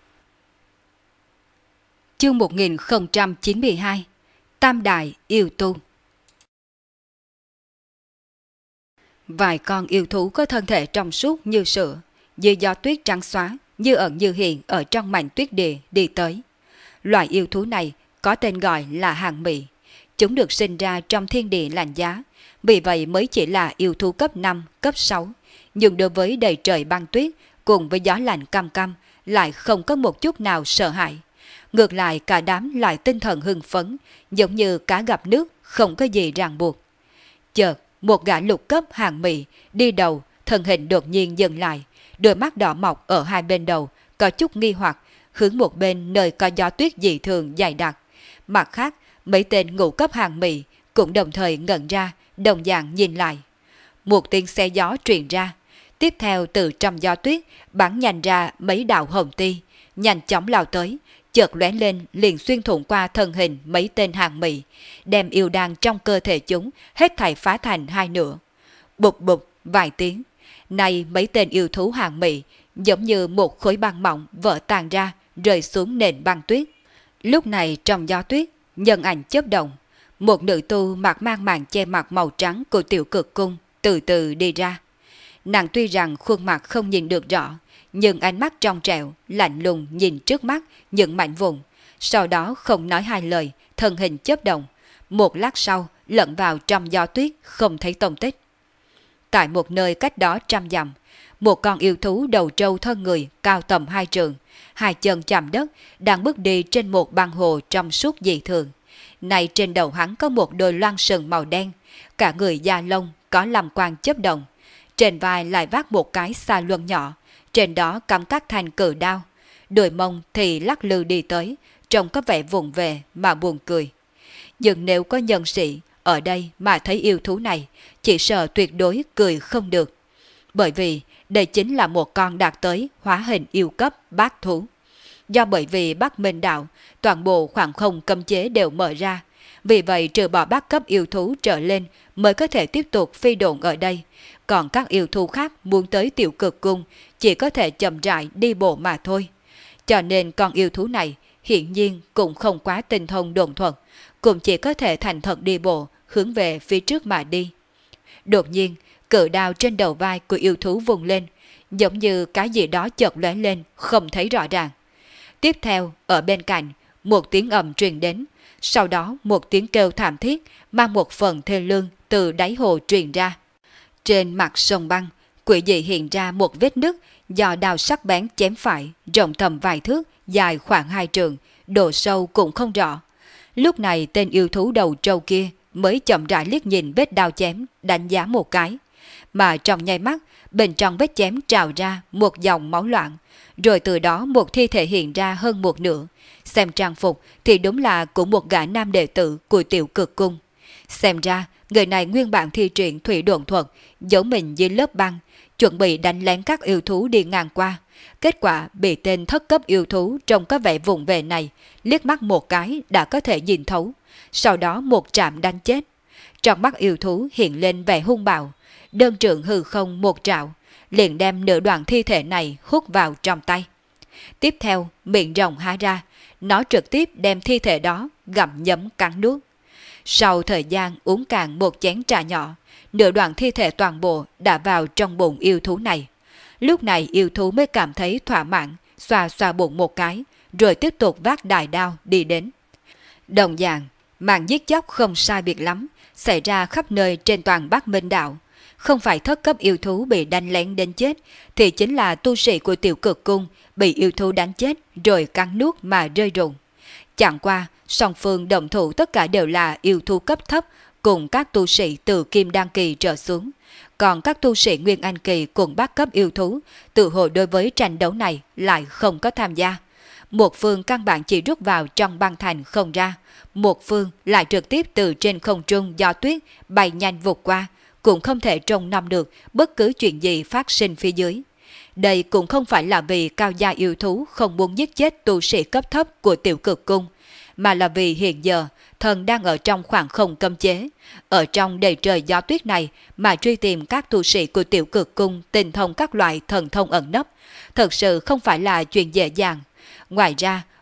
Chương 1092 Tam Đại Yêu Tu. Vài con yêu thú có thân thể trong suốt như sữa, như gió tuyết trắng xóa, như ẩn như hiện ở trong mảnh tuyết địa đi tới. Loại yêu thú này có tên gọi là hàng mị. Chúng được sinh ra trong thiên địa lạnh giá, vì vậy mới chỉ là yêu thú cấp 5, cấp 6. Nhưng đối với đầy trời băng tuyết cùng với gió lạnh căm căm lại không có một chút nào sợ hãi. Ngược lại cả đám lại tinh thần hưng phấn, giống như cá gặp nước, không có gì ràng buộc. Chợt, một gã lục cấp hàng mị đi đầu, thân hình đột nhiên dừng lại, đôi mắt đỏ mọc ở hai bên đầu, có chút nghi hoặc, hướng một bên nơi có gió tuyết dị thường dày đặc. Mặt khác, mấy tên ngũ cấp hàng mị cũng đồng thời ngẩn ra, đồng dạng nhìn lại. Một tiếng xe gió truyền ra, tiếp theo từ trong gió tuyết bắn nhanh ra mấy đạo hồng ti, nhanh chóng lao tới, chợt lóe lên liền xuyên thủng qua thân hình mấy tên hàng mị, đem yêu đan trong cơ thể chúng hết thảy phá thành hai nửa. Bụp bụp vài tiếng, này mấy tên yêu thú hàng mị giống như một khối băng mỏng vỡ tan ra, rơi xuống nền băng tuyết. Lúc này trong gió tuyết, nhân ảnh chớp động, một nữ tu mặc mang màn che mặt màu trắng của Tiểu Cực Cung từ từ đi ra. Nàng tuy rằng khuôn mặt không nhìn được rõ, nhưng ánh mắt trong trẻo, lạnh lùng nhìn trước mắt những mảnh vụn. Sau đó không nói hai lời, thân hình chớp động. Một lát sau, lẫn vào trong gió tuyết, không thấy tông tích. Tại một nơi cách đó 100 dặm, một con yêu thú đầu trâu thân người cao tầm 2 trượng, hai chân chạm đất, đang bước đi trên một băng hồ trong suốt dị thường. Này trên đầu hắn có một đôi loan sừng màu đen, cả người da lông có làm quang chớp động. Trên vai lại vác một cái xà luân nhỏ, trên đó cắm các thanh cự đao. Đôi mông thì lắc lư đi tới, trông có vẻ vụng về mà buồn cười. Nhưng nếu có nhân sĩ ở đây mà thấy yêu thú này, chỉ sợ tuyệt đối cười không được. Bởi vì đây chính là một con đạt tới hóa hình yêu cấp bát thú. Do bởi vì Bắc Minh Đạo, toàn bộ khoảng không cấm chế đều mở ra. Vì vậy trừ bỏ bát cấp yêu thú trở lên mới có thể tiếp tục phi độn ở đây. Còn các yêu thú khác muốn tới Tiểu Cực Cung chỉ có thể chậm rãi đi bộ mà thôi. Cho nên con yêu thú này hiển nhiên cũng không quá tinh thông đồn thuật, cũng chỉ có thể thành thật đi bộ hướng về phía trước mà đi. Đột nhiên, cự đao trên đầu vai của yêu thú vùng lên, giống như cái gì đó chợt lóe lên, không thấy rõ ràng. Tiếp theo, ở bên cạnh, một tiếng ầm truyền đến, sau đó một tiếng kêu thảm thiết mang một phần thê lương từ đáy hồ truyền ra. Trên mặt sông băng, quỷ dị hiện ra một vết nứt do đao sắc bén chém phải, rộng tầm vài thước, dài khoảng 2 trượng, độ sâu cũng không rõ. Lúc này tên yêu thú đầu trâu kia mới chậm rãi liếc nhìn vết đao chém, đánh giá một cái. Mà trong nháy mắt, bên trong vết chém trào ra một dòng máu loạn, rồi từ đó một thi thể hiện ra hơn một nửa. Xem trang phục thì đúng là của một gã nam đệ tử của Tiểu Cực Cung. Xem ra, người này nguyên bản thi triển thủy độn thuật, giấu mình dưới lớp băng, chuẩn bị đánh lén các yêu thú đi ngang qua. Kết quả bị tên thất cấp yêu thú trông có vẻ vùng về này, liếc mắt một cái đã có thể nhìn thấu. Sau đó một trạm đánh chết. Trong mắt yêu thú hiện lên vẻ hung bạo, đơn trượng hư không một trạo, liền đem nửa đoạn thi thể này hút vào trong tay. Tiếp theo, miệng rồng há ra, nó trực tiếp đem thi thể đó gặm nhấm cắn nuốt. Sau thời gian uống cạn một chén trà nhỏ, nửa đoạn thi thể toàn bộ đã vào trong bụng yêu thú này. Lúc này yêu thú mới cảm thấy thỏa mãn, xoa xoa bụng một cái, rồi tiếp tục vác đại đao đi đến. Đồng dạng, màn giết chóc không sai biệt lắm, xảy ra khắp nơi trên toàn Bắc Minh Đạo. Không phải thất cấp yêu thú bị đánh lén đến chết, thì chính là tu sĩ của Tiểu Cực Cung bị yêu thú đánh chết rồi cắn nuốt mà rơi rụng. Chẳng qua, song phương động thủ tất cả đều là yêu thú cấp thấp cùng các tu sĩ từ Kim Đan Kỳ trở xuống. Còn các tu sĩ Nguyên Anh Kỳ cùng bát cấp yêu thú, tự hồ đối với tranh đấu này lại không có tham gia. Một phương căn bản chỉ rút vào trong băng thành không ra, một phương lại trực tiếp từ trên không trung do tuyết bay nhanh vụt qua, cũng không thể trông nom được bất cứ chuyện gì phát sinh phía dưới. Đây cũng không phải là vì cao gia yêu thú không muốn giết chết tu sĩ cấp thấp của Tiểu Cực Cung, mà là vì hiện giờ thần đang ở trong khoảng không cấm chế, ở trong đầy trời gió tuyết này mà truy tìm các tu sĩ của Tiểu Cực Cung tinh thông các loại thần thông ẩn nấp, thật sự không phải là chuyện dễ dàng. Ngoài ra,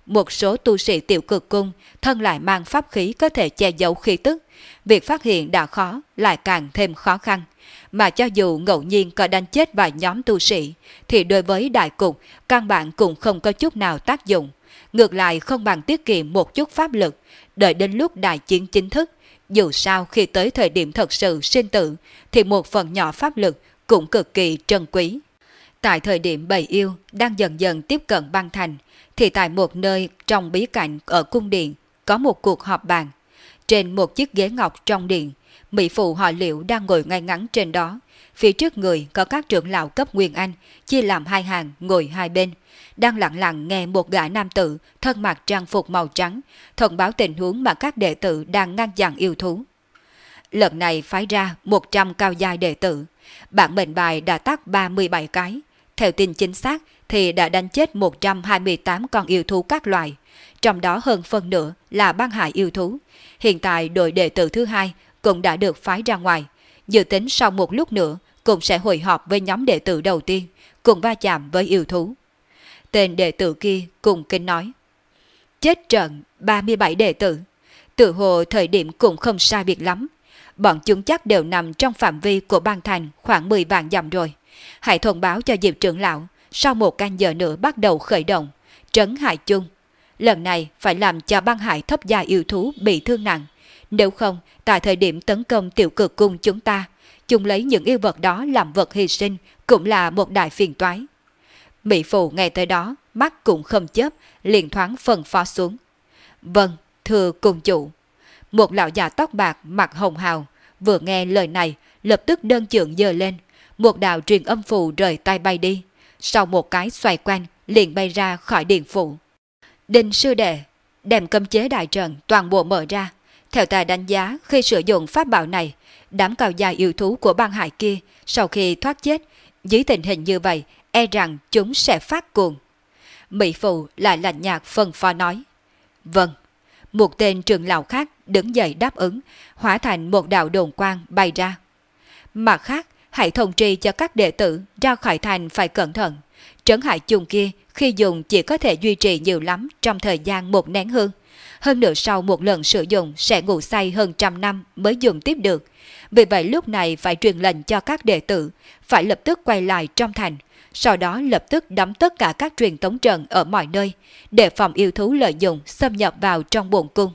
một số tu sĩ Tiểu Cực Cung thân lại mang pháp khí có thể che giấu khí tức, việc phát hiện đã khó lại càng thêm khó khăn. Mà cho dù ngẫu nhiên có đánh chết vài nhóm tu sĩ, thì đối với đại cục, căn bản cũng không có chút nào tác dụng. Ngược lại không bằng tiết kiệm một chút pháp lực, đợi đến lúc đại chiến chính thức. Dù sao khi tới thời điểm thật sự sinh tử, thì một phần nhỏ pháp lực cũng cực kỳ trân quý. Tại thời điểm bầy yêu đang dần dần tiếp cận băng thành, thì tại một nơi trong bí cảnh ở cung điện có một cuộc họp bàn. Trên một chiếc ghế ngọc trong điện, mỹ phụ họ Liễu đang ngồi ngay ngắn trên đó. Phía trước người có các trưởng lão cấp Nguyên Anh chia làm hai hàng ngồi hai bên, đang lặng lặng nghe một gã nam tử thân mặc trang phục màu trắng thông báo tình huống mà các đệ tử đang ngăn chặn yêu thú. Lần này phái ra 100 cao giai đệ tử, bản mệnh bài đã tắt 37 cái. Theo tin chính xác thì đã đánh chết 128 con yêu thú các loại, trong đó hơn phân nửa là băng hải yêu thú. Hiện tại đội đệ tử thứ hai cũng đã được phái ra ngoài, dự tính sau một lúc nữa cũng sẽ hội họp với nhóm đệ tử đầu tiên, cùng va chạm với yêu thú. Tên đệ tử kia cùng kinh nói: chết trận 37 đệ tử, tự hồ thời điểm cũng không sai biệt lắm. Bọn chúng chắc đều nằm trong phạm vi của bang thành khoảng 10 vạn dặm rồi. Hãy thông báo cho Diệp trưởng lão, sau một canh giờ nữa bắt đầu khởi động, trấn hải chung. Lần này phải làm cho băng hải thấp gia yêu thú bị thương nặng. Nếu không, tại thời điểm tấn công Tiểu Cực Cung chúng lấy những yêu vật đó làm vật hy sinh cũng là một đại phiền toái. Mỹ phụ nghe tới đó, mắt cũng không chớp, liền thoáng phân phó xuống: vâng, thưa cung chủ. Một lão già tóc bạc mặt hồng hào vừa nghe lời này lập tức đơn chưởng giơ lên, một đạo truyền âm phù rời tay bay đi, sau một cái xoay quanh liền bay ra khỏi điện phủ. Đinh sư đệ, đem cấm chế đại trận toàn bộ mở ra. Theo ta đánh giá, khi sử dụng pháp bảo này, đám cao giai yêu thú của băng hải kia sau khi thoát chết, dưới tình hình như vậy e rằng chúng sẽ phát cuồng. Mỹ phụ lại lạnh nhạt phân phó nói: vâng. Một tên trưởng lão khác đứng dậy đáp ứng, hóa thành một đạo đồn quang bay ra. Mặt khác, hãy thông tri cho các đệ tử ra khỏi thành phải cẩn thận. Trấn hải chung kia khi dùng chỉ có thể duy trì nhiều lắm trong thời gian một nén hương. Hơn nữa sau một lần sử dụng sẽ ngủ say hơn 100 năm mới dùng tiếp được. Vì vậy lúc này phải truyền lệnh cho các đệ tử phải lập tức quay lại trong thành, sau đó lập tức đóng tất cả các truyền tống trận ở mọi nơi, để phòng yêu thú lợi dụng xâm nhập vào trong bổn cung.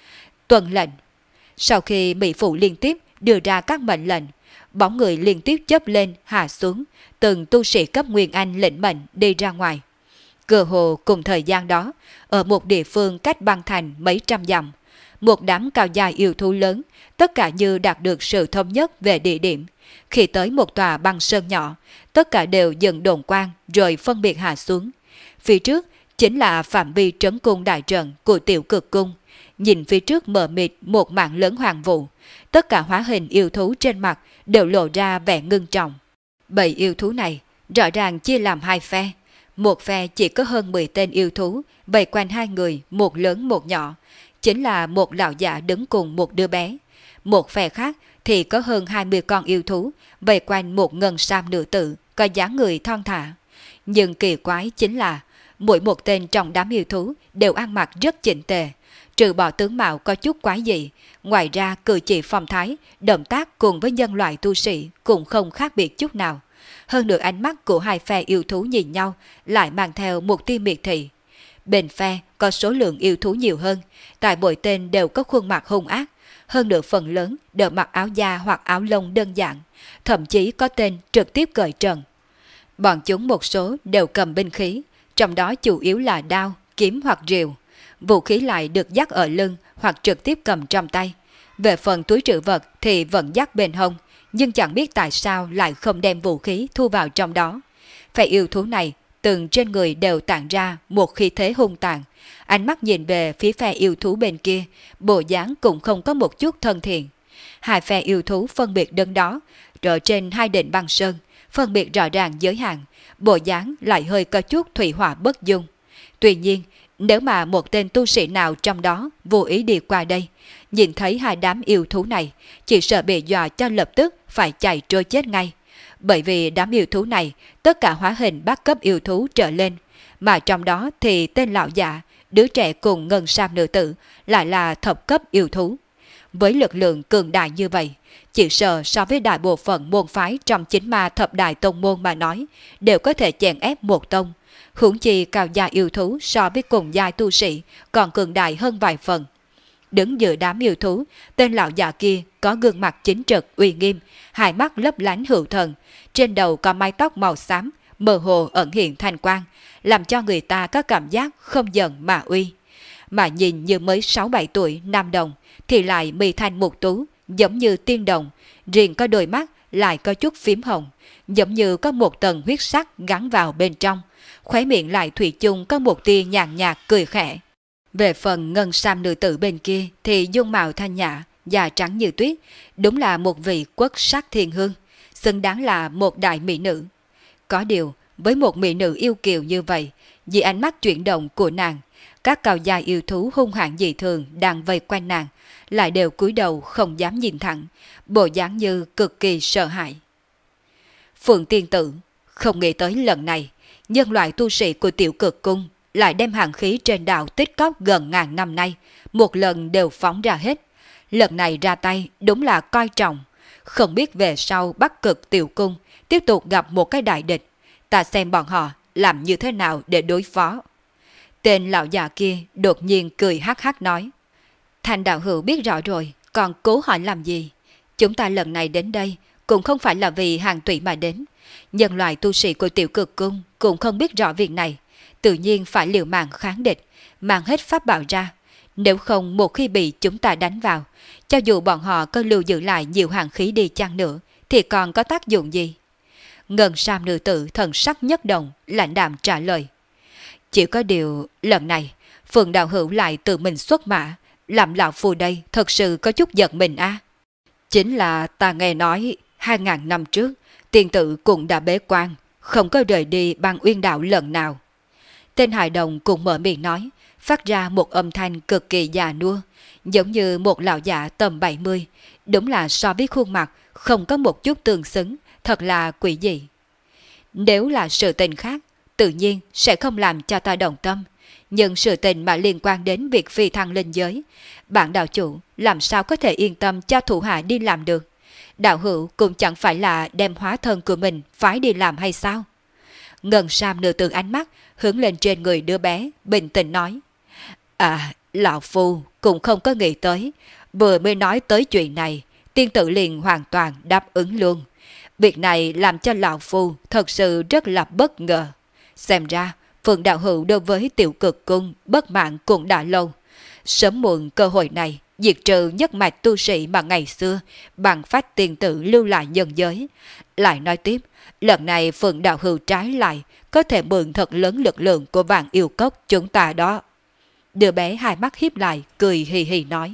Tuân lệnh. Sau khi mỹ phụ liên tiếp đưa ra các mệnh lệnh, bóng người liên tiếp chớp lên hạ xuống, từng tu sĩ cấp Nguyên Anh lĩnh mệnh đi ra ngoài. Cơ hồ cùng thời gian đó, ở một địa phương cách băng thành mấy trăm dặm, một đám cao giai yêu thú lớn, tất cả như đạt được sự thống nhất về địa điểm. Khi tới một tòa băng sơn nhỏ, tất cả đều dừng đồn quang rồi phân biệt hạ xuống. Phía trước chính là phạm vi trấn cung đại trận của Tiểu Cực Cung. Nhìn phía trước mờ mịt một mảng lớn hoàng vụ, tất cả hóa hình yêu thú trên mặt đều lộ ra vẻ ngưng trọng. Bầy yêu thú này rõ ràng chia làm hai phe. Một phe chỉ có hơn 10 tên yêu thú vây quanh hai người, một lớn một nhỏ, chính là một lão già đứng cùng một đứa bé. Một phe khác thì có hơn 20 con yêu thú vây quanh một ngân sam nữ tử có dáng người thon thả. Nhưng kỳ quái chính là mỗi một tên trong đám yêu thú đều ăn mặc rất chỉnh tề, trừ bỏ tướng mạo có chút quái dị, ngoài ra cử chỉ phong thái, động tác cùng với nhân loại tu sĩ cũng không khác biệt chút nào. Hơn nữa ánh mắt của hai phe yêu thú nhìn nhau lại mang theo một tia miệt thị. Bên phe có số lượng yêu thú nhiều hơn, tại mỗi tên đều có khuôn mặt hung ác, hơn nữa phần lớn đều mặc áo da hoặc áo lông đơn giản, thậm chí có tên trực tiếp cởi trần. Bọn chúng một số đều cầm binh khí, trong đó chủ yếu là đao, kiếm hoặc rìu. Vũ khí lại được dắt ở lưng hoặc trực tiếp cầm trong tay. Về phần túi trữ vật thì vẫn dắt bên hông, nhưng chẳng biết tại sao lại không đem vũ khí thu vào trong đó. Phe yêu thú này từng trên người đều tản ra một khí thế hung tàn. Ánh mắt nhìn về phía phe yêu thú bên kia, bộ dáng cũng không có một chút thân thiện. Hai phe yêu thú phân biệt đứng đó, ở trên hai đỉnh băng sơn, phân biệt rõ ràng giới hạn, bộ dáng lại hơi có chút thủy hỏa bất dung. Tuy nhiên, nếu mà một tên tu sĩ nào trong đó vô ý đi qua đây, nhìn thấy hai đám yêu thú này, chỉ sợ bị dọa cho lập tức phải chạy trôi chết ngay. Bởi vì đám yêu thú này tất cả hóa hình bát cấp yêu thú trở lên, mà trong đó thì tên lão giả đứa trẻ cùng ngân sam nữ tử lại là thập cấp yêu thú. Với lực lượng cường đại như vậy, chỉ sợ so với đại bộ phận môn phái trong chính ma thập đại tông môn mà nói, đều có thể chèn ép một tông. Huống chi cao gia yêu thú so với cùng giai tu sĩ còn cường đại hơn vài phần. Đứng giữa đám yêu thú, tên lão già kia có gương mặt chính trực uy nghiêm, hai mắt lấp lánh hữu thần, trên đầu có mái tóc màu xám, mơ hồ ẩn hiện thanh quang, làm cho người ta có cảm giác không giận mà uy. Mà nhìn như mới 6-7 tuổi nam đồng, thì lại mi thanh mục tú, giống như tiên đồng, riêng có đôi mắt lại có chút phím hồng, giống như có một tầng huyết sắc gắn vào bên trong, khóe miệng lại thủy chung có một tia nhàn nhạt cười khẽ. Về phần ngân sam nữ tử bên kia thì dung mạo thanh nhã, da trắng như tuyết, đúng là một vị quốc sắc thiên hương, xứng đáng là một đại mỹ nữ. Có điều, với một mỹ nữ yêu kiều như vậy, vì ánh mắt chuyển động của nàng, các cao gia yêu thú hung hãn dị thường đang vây quanh nàng, lại đều cúi đầu không dám nhìn thẳng, bộ dáng như cực kỳ sợ hãi. Phượng tiên tử, không nghĩ tới lần này, nhân loại tu sĩ của tiểu cực cung lại đem hàng khí trên đảo tích cóp gần ngàn năm nay, một lần đều phóng ra hết. Lần này ra tay đúng là coi trọng, không biết về sau Bắc Cực tiểu cung tiếp tục gặp một cái đại địch, ta xem bọn họ làm như thế nào để đối phó. Tên lão già kia đột nhiên cười hắc hắc nói, Thành đạo hữu biết rõ rồi, còn cố hỏi làm gì? Chúng ta lần này đến đây cũng không phải là vì hàng tụy mà đến. Nhân loại tu sĩ của tiểu cực cung cũng không biết rõ việc này, tự nhiên phải liều mạng kháng địch, mang hết pháp bảo ra. Nếu không một khi bị chúng ta đánh vào, cho dù bọn họ có lưu giữ lại nhiều hàng khí đi chăng nữa, thì còn có tác dụng gì? Ngân sam nữ tử thần sắc nhất động, lạnh đạm trả lời. Chỉ có điều lần này, Phượng đạo hữu lại tự mình xuất mã, làm lão phù đây thật sự có chút giật mình a. Chính là ta nghe nói 2000 năm trước, tiên tử cũng đã bế quan, không có rời đi băng uyên đạo lần nào. Tên hài đồng cũng mở miệng nói, phát ra một âm thanh cực kỳ già nua, giống như một lão già tầm 70, đúng là so với khuôn mặt không có một chút tương xứng, thật là quỷ dị. Nếu là sự tình khác, tự nhiên sẽ không làm cho ta đồng tâm, nhưng sự tình mà liên quan đến việc phi thăng linh giới, bản đạo chủ làm sao có thể yên tâm cho thủ hạ đi làm được? Đạo hữu cũng chẳng phải là đem hóa thân của mình phái đi làm hay sao? Ngân sam nửa từ ánh mắt hướng lên trên người đứa bé, bình tĩnh nói. À, lão phu cũng không có nghĩ tới, vừa mới nói tới chuyện này, tiên tử liền hoàn toàn đáp ứng luôn. Việc này làm cho lão phu thật sự rất là bất ngờ. Xem ra, Phượng đạo hữu đối với tiểu cực cung bất mãn cũng đã lâu. Sớm muộn cơ hội này diệt trừ nhất mạch tu sĩ mà ngày xưa bằng phách tiền tử lưu lại nhân giới. Lại nói tiếp, lần này Phượng đạo hữu trái lại có thể mượn thật lớn lực lượng của vạn yêu cốc chúng ta đó. Đứa bé hai mắt hiếp lại, cười hì hì nói.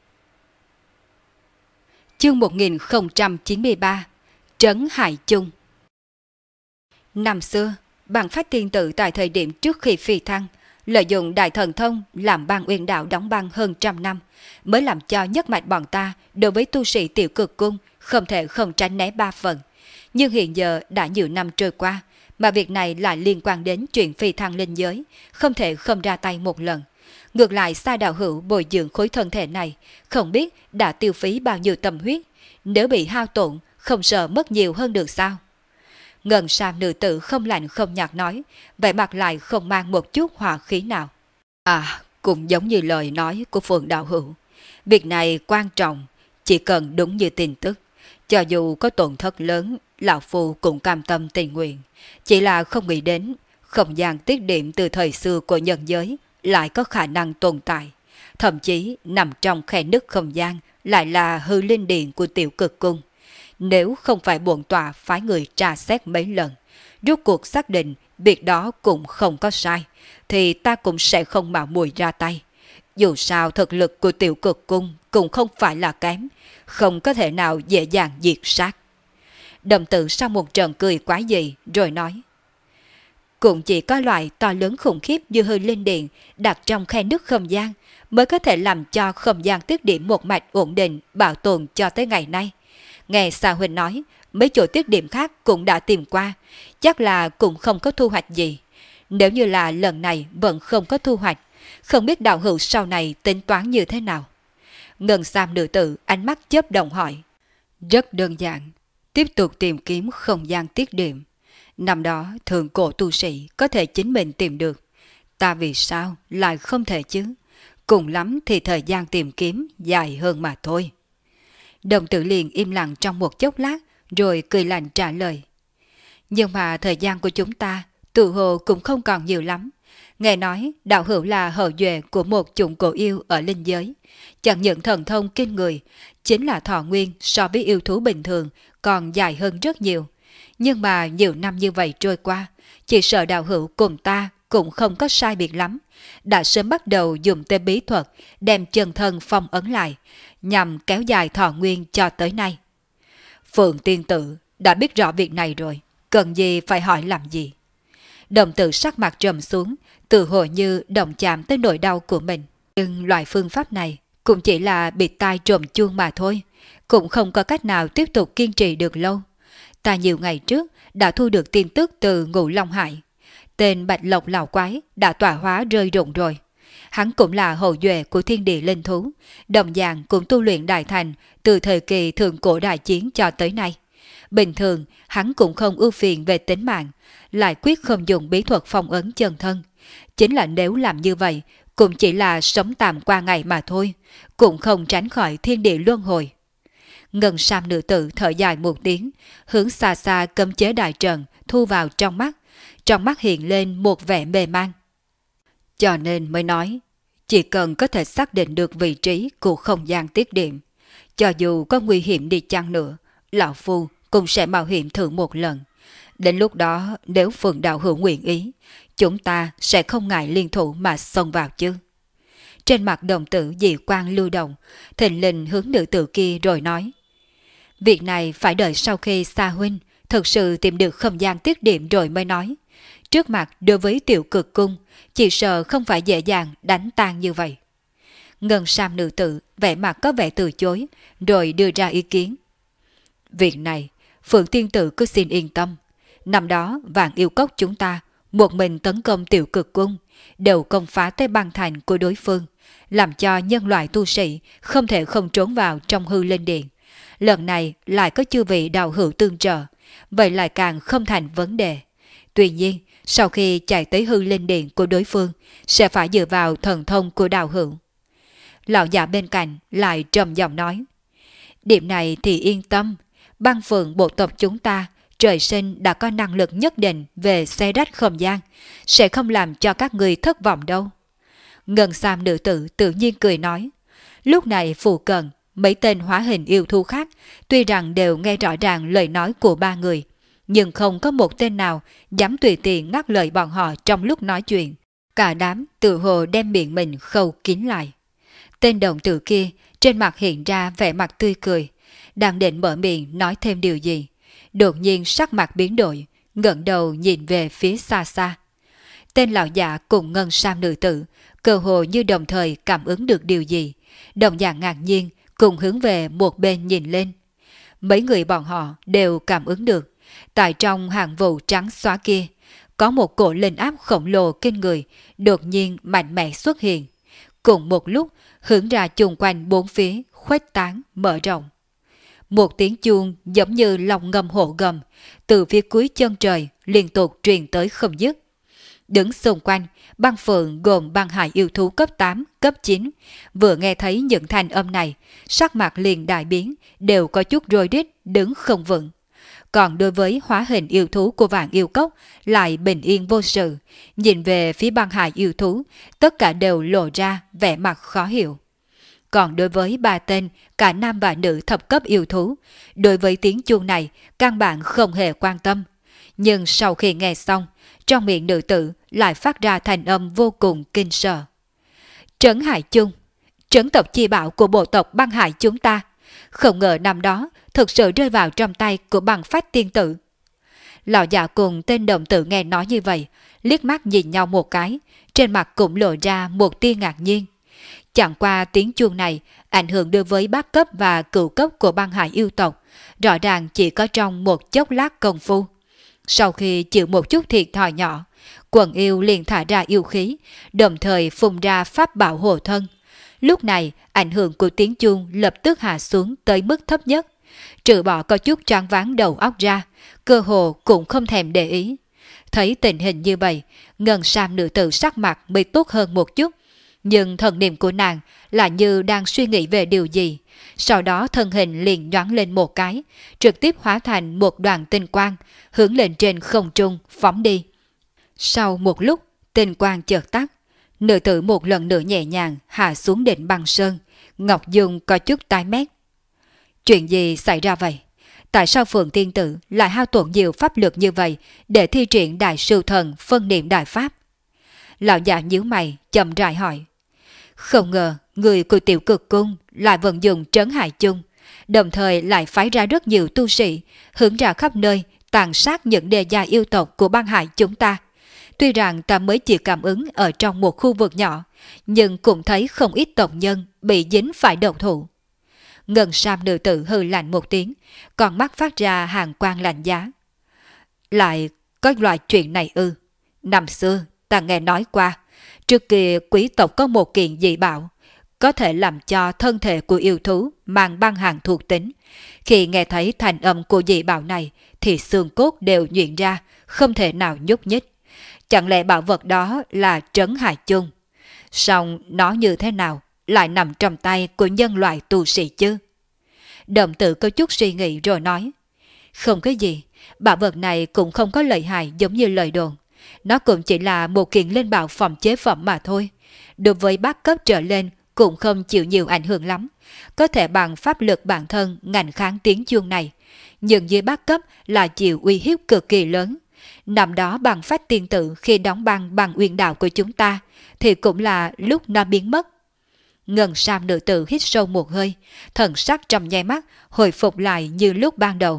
Chương 1093 Trấn Hải Chung. Năm xưa, bằng phách tiên tử tại thời điểm trước khi phi thăng, lợi dụng đại thần thông làm băng uyên đạo đóng băng hơn 100 năm, mới làm cho nhất mạch bọn ta đối với tu sĩ tiểu cực cung không thể không tránh né 3 phần. Nhưng hiện giờ đã nhiều năm trôi qua, mà việc này lại liên quan đến chuyện phi thăng linh giới, không thể không ra tay một lần. Ngược lại sai đạo hữu bồi dưỡng khối thân thể này, không biết đã tiêu phí bao nhiêu tâm huyết, nếu bị hao tổn, không sợ mất nhiều hơn được sao? Ngân sam nữ tử không lạnh không nhạt nói, vẻ mặt lại không mang một chút hòa khí nào. À, cũng giống như lời nói của Phượng đạo hữu. Việc này quan trọng, chỉ cần đúng như tin tức. Cho dù có tổn thất lớn, lão phu cũng cam tâm tình nguyện. Chỉ là không nghĩ đến, không gian tiết điểm từ thời xưa của nhân giới lại có khả năng tồn tại. Thậm chí nằm trong khe nứt không gian lại là hư linh điện của tiểu cực cung. Nếu không phải bổn tọa phái người tra xét mấy lần, rốt cuộc xác định việc đó cũng không có sai, thì ta cũng sẽ không mạo muội ra tay. Dù sao thực lực của tiểu cực cung cũng không phải là kém, không có thể nào dễ dàng diệt sát. Đồng tử sau một trận cười quái dị rồi nói. Cũng chỉ có loại to lớn khủng khiếp như hư linh điện đặt trong khe nước không gian mới có thể làm cho không gian tiết điểm một mạch ổn định bảo tồn cho tới ngày nay. Nghe Sa Huynh nói, mấy chỗ tiết điểm khác cũng đã tìm qua, chắc là cũng không có thu hoạch gì. Nếu như là lần này vẫn không có thu hoạch, không biết đạo hữu sau này tính toán như thế nào? Ngân xàm nữ tử ánh mắt chớp động hỏi. Rất đơn giản, tiếp tục tìm kiếm không gian tiết điểm. Năm đó thượng cổ tu sĩ có thể chính mình tìm được. Ta vì sao lại không thể chứ? Cùng lắm thì thời gian tìm kiếm dài hơn mà thôi. Đồng tử liền im lặng trong một chốc lát rồi cười lạnh trả lời. Nhưng mà thời gian của chúng ta tự hồ cũng không còn nhiều lắm. Nghe nói đạo hữu là hậu duệ của một chủng cổ yêu ở linh giới. Chẳng những thần thông kinh người, chính là thọ nguyên so với yêu thú bình thường còn dài hơn rất nhiều. Nhưng mà nhiều năm như vậy trôi qua, chỉ sợ đạo hữu cùng ta cũng không có sai biệt lắm. Đã sớm bắt đầu dùng tên bí thuật đem chân thân phong ấn lại, nhằm kéo dài thọ nguyên cho tới nay. Phượng tiên tử đã biết rõ việc này rồi, cần gì phải hỏi làm gì? Đồng tử sắc mặt trầm xuống, tự hồ như đồng chạm tới nỗi đau của mình. Nhưng loại phương pháp này cũng chỉ là bịt tai trộm chuông mà thôi, cũng không có cách nào tiếp tục kiên trì được lâu. Ta nhiều ngày trước đã thu được tin tức từ Ngũ Long Hải. Tên Bạch Lộc lão quái đã tọa hóa rơi rụng rồi. Hắn cũng là hậu duệ của thiên địa linh thú, đồng dạng cũng tu luyện đại thành từ thời kỳ thượng cổ đại chiến cho tới nay. Bình thường, hắn cũng không ưu phiền về tính mạng, lại quyết không dùng bí thuật phong ấn chân thân. Chính là nếu làm như vậy, cũng chỉ là sống tạm qua ngày mà thôi, cũng không tránh khỏi thiên địa luân hồi. Ngân sam nữ tử thở dài một tiếng, hướng xa xa cấm chế đại trận thu vào trong mắt hiện lên một vẻ mê man. Cho nên mới nói, chỉ cần có thể xác định được vị trí của không gian tiết điểm, cho dù có nguy hiểm đi chăng nữa, lão phu cũng sẽ mạo hiểm thử một lần. Đến lúc đó, nếu Phượng đạo hữu nguyện ý, chúng ta sẽ không ngại liên thủ mà xông vào chứ. Trên mặt đồng tử dị quang lưu động, thình lình hướng nữ tử kia rồi nói. Việc này phải đợi sau khi Sa huynh thực sự tìm được không gian tiết điểm rồi mới nói. Trước mặt đối với tiểu cực cung, chỉ sợ không phải dễ dàng đánh tan như vậy. Ngân sam nữ tử vẻ mặt có vẻ từ chối, rồi đưa ra ý kiến. Việc này, Phượng tiên tử cứ xin yên tâm. Năm đó Vạn Yêu Cốc chúng ta một mình tấn công tiểu cực cung, đều công phá tới băng thành của đối phương, làm cho nhân loại tu sĩ không thể không trốn vào trong hư linh điện. Lần này lại có chư vị đạo hữu tương trợ, vậy lại càng không thành vấn đề. Tuy nhiên, sau khi chạy tới hư linh điện của đối phương, sẽ phải dựa vào thần thông của đạo hữu. Lão già bên cạnh lại trầm giọng nói. Điểm này thì yên tâm, băng phượng bộ tộc chúng ta trời sinh đã có năng lực nhất định về xé rách không gian, sẽ không làm cho các người thất vọng đâu. Ngân sam nữ tử tự nhiên cười nói. Lúc này phụ cận, mấy tên hóa hình yêu thú khác, tuy rằng đều nghe rõ ràng lời nói của ba người, nhưng không có một tên nào dám tùy tiện ngắt lời bọn họ trong lúc nói chuyện. Cả đám tự hồ đem miệng mình khâu kín lại. Tên đồng tử kia trên mặt hiện ra vẻ mặt tươi cười, đang định mở miệng nói thêm điều gì. Đột nhiên sắc mặt biến đổi, ngẩng đầu nhìn về phía xa xa. Tên lão giả cùng ngân sam nữ tử, cơ hồ như đồng thời cảm ứng được điều gì, đồng dạng ngạc nhiên cùng hướng về một bên nhìn lên. Mấy người bọn họ đều cảm ứng được, tại trong hàng vụ trắng xóa kia, có một cổ linh áp khổng lồ kinh người, đột nhiên mạnh mẽ xuất hiện. Cùng một lúc, hướng ra chung quanh bốn phía, khuếch tán, mở rộng. Một tiếng chuông giống như lòng ngầm hổ gầm, từ phía cuối chân trời liên tục truyền tới không dứt. Đứng xung quanh, băng phượng gồm băng hải yêu thú cấp 8, cấp 9, vừa nghe thấy những thanh âm này, sắc mặt liền đại biến, đều có chút rối rít, đứng không vững. Còn đối với hóa hình yêu thú của Vạn Yêu Cốc lại bình yên vô sự, nhìn về phía băng hải yêu thú, tất cả đều lộ ra vẻ mặt khó hiểu. Còn đối với ba tên, cả nam và nữ thập cấp yêu thú, đối với tiếng chuông này, căn bản không hề quan tâm. Nhưng sau khi nghe xong, trong miệng nữ tử lại phát ra thành âm vô cùng kinh sợ. Trấn Hải Chung, trấn tộc chi bảo của bộ tộc băng hải chúng ta, không ngờ năm đó thực sự rơi vào trong tay của Băng Phách tiên tử. Lão già cùng tên đồng tử nghe nói như vậy, liếc mắt nhìn nhau một cái, trên mặt cũng lộ ra một tia ngạc nhiên. Chẳng qua tiếng chuông này ảnh hưởng đối với bát cấp và cửu cấp của băng hải yêu tộc, rõ ràng chỉ có trong một chốc lát công phu. Sau khi chịu một chút thiệt thòi nhỏ, quần yêu liền thả ra yêu khí, đồng thời phun ra pháp bảo hộ thân. Lúc này, ảnh hưởng của tiếng chuông lập tức hạ xuống tới mức thấp nhất. Trừ bỏ có chút choáng váng đầu óc ra, cơ hồ cũng không thèm để ý. Thấy tình hình như vậy, Ngân Sam nữ tử sắc mặt mới tốt hơn một chút. Nhưng thần niệm của nàng là như đang suy nghĩ về điều gì. Sau đó thân hình liền nhoáng lên một cái, trực tiếp hóa thành một đoàn tinh quang, hướng lên trên không trung, phóng đi. Sau một lúc, tinh quang chợt tắt. Nữ tử một lần nữa nhẹ nhàng hạ xuống đỉnh băng sơn. Ngọc Dung có chút tái mét. Chuyện gì xảy ra vậy? Tại sao Phượng Tiên Tử lại hao tổn nhiều pháp lực như vậy để thi triển đại sư thần phân niệm đại pháp? Lão già nhíu mày, chậm rãi hỏi. Không ngờ, người của Tiểu Cực Cung lại vận dụng trấn hại chung, đồng thời lại phái ra rất nhiều tu sĩ, hướng ra khắp nơi, tàn sát những đề gia yêu tộc của băng hải chúng ta. Tuy rằng ta mới chỉ cảm ứng ở trong một khu vực nhỏ, nhưng cũng thấy không ít tộc nhân bị dính phải động thủ. Ngân Sam nữ tử hừ lạnh một tiếng, còn mắt phát ra hàng quang lạnh giá. Lại có loại chuyện này ư? Năm xưa ta nghe nói qua, trước kia quý tộc có một kiện dị bảo, có thể làm cho thân thể của yêu thú mang băng hàn thuộc tính. Khi nghe thấy thành âm của dị bảo này thì xương cốt đều nhuyễn ra, không thể nào nhúc nhích. Chẳng lẽ bảo vật đó là trấn hài chung? Song nó như thế nào lại nằm trong tay của nhân loại tu sĩ chứ? Đồng tử có chút suy nghĩ rồi nói. Không có gì, bảo vật này cũng không có lợi hại giống như lời đồn. Nó cũng chỉ là một kiện linh bảo phòng chế phẩm mà thôi. Đối với bát cấp trở lên cũng không chịu nhiều ảnh hưởng lắm. Có thể bằng pháp lực bản thân ngành kháng tiếng chuông này. Nhưng dưới bát cấp là chịu uy hiếp cực kỳ lớn. Năm đó bằng phách tiên tử khi đóng băng bằng uyên đạo của chúng ta thì cũng là lúc nó biến mất. Ngân Sam nữ tử hít sâu một hơi, thần sắc trong nháy mắt hồi phục lại như lúc ban đầu.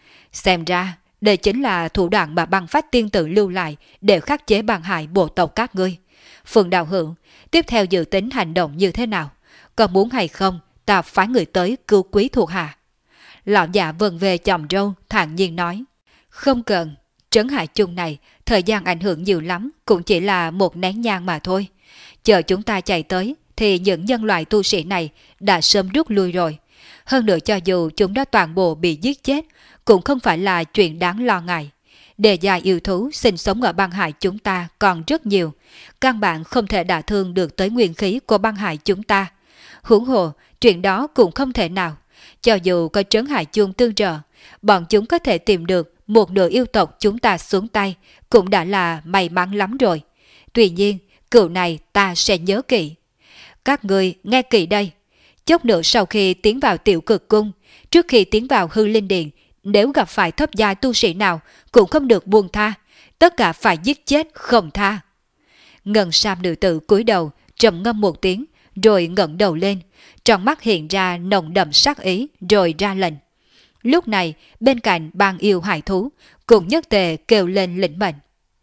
Xem ra đây chính là thủ đoạn mà băng phách tiên tử lưu lại để khắc chế băng hại bộ tộc các ngươi. Phượng Đạo Hữu, tiếp theo dự tính hành động như thế nào? Có muốn hay không ta phái người tới cứu quý thuộc hạ? Lão già vần về chòm râu thản nhiên nói. Không cần, trấn hại chung này thời gian ảnh hưởng nhiều lắm, cũng chỉ là một nén nhang mà thôi. Chờ chúng ta chạy tới thì những nhân loại tu sĩ này đã sớm rút lui rồi. Hơn nữa cho dù chúng đã toàn bộ bị giết chết cũng không phải là chuyện đáng lo ngại. Đề gia yêu thú sinh sống ở băng hải chúng ta còn rất nhiều, căn bản không thể đả thương được tới nguyên khí của băng hải chúng ta. Huống hồ, chuyện đó cũng không thể nào. Cho dù có trấn hải chuông tương trợ, bọn chúng có thể tìm được một nửa yêu tộc chúng ta xuống tay cũng đã là may mắn lắm rồi. Tuy nhiên, cựu này ta sẽ nhớ kỹ. Các người nghe kỹ đây. Chốc nữa sau khi tiến vào Tiểu Cực Cung, trước khi tiến vào Hư Linh Điện, nếu gặp phải thấp giai tu sĩ nào cũng không được buông tha, tất cả phải giết chết không tha. Ngân Sam nữ tử cúi đầu, trầm ngâm một tiếng, rồi ngẩng đầu lên, trong mắt hiện ra nồng đậm sát ý, rồi ra lệnh. Lúc này, bên cạnh bang yêu hải thú, cũng nhất tề kêu lên lĩnh mệnh.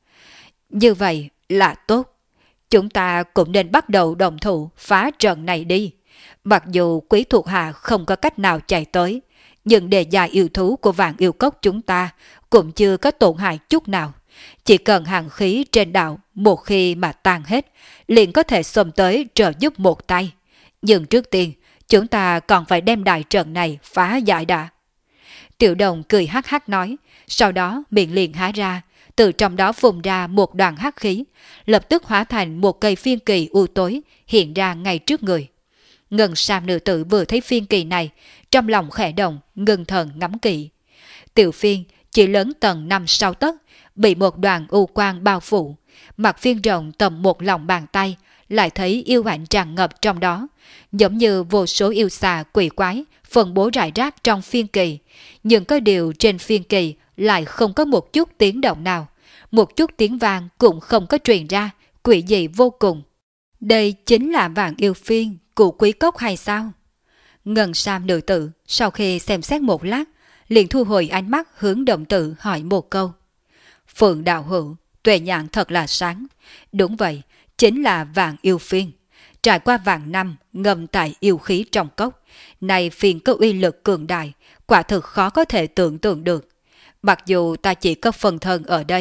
Như vậy là tốt. Chúng ta cũng nên bắt đầu đồng thủ phá trận này đi. Mặc dù quý thuộc hạ không có cách nào chạy tới, nhưng đề gia yêu thú của vạn yêu cốc chúng ta cũng chưa có tổn hại chút nào. Chỉ cần hàng khí trên đảo một khi mà tan hết, liền có thể xông tới trợ giúp một tay. Nhưng trước tiên, chúng ta còn phải đem đại trận này phá giải đã. Tiểu Đồng cười hắc hắc nói, sau đó miệng liền há ra, từ trong đó phun ra một đoàn hắc khí, lập tức hóa thành một cây phiên kỳ u tối hiện ra ngay trước người. Ngân Sam nữ tử vừa thấy phiên kỳ này, trong lòng khẽ động, ngưng thần ngắm kỹ. Tiểu phiên chỉ lớn tầng 5-6 tấc, bị một đoàn u quang bao phủ, mặt phiên rộng tầm một lòng bàn tay, lại thấy yêu ảnh tràn ngập trong đó, giống như vô số yêu xà quỷ quái phân bố rải rác trong phiên kỳ, nhưng có điều trên phiên kỳ lại không có một chút tiếng động nào, một chút tiếng vang cũng không có truyền ra, quỷ dị vô cùng. Đây chính là vạn yêu phiên của quý cốc hay sao? Ngân Sam nữ tử sau khi xem xét một lát, liền thu hồi ánh mắt hướng Đồng Tử hỏi một câu. Phượng đạo hữu, tuệ nhãn thật là sáng. Đúng vậy, chính là vạn yêu phiên. Trải qua vạn năm ngâm tại yêu khí trong cốc, này phiên có uy lực cường đại, quả thực khó có thể tưởng tượng được. Mặc dù ta chỉ có phần thân ở đây,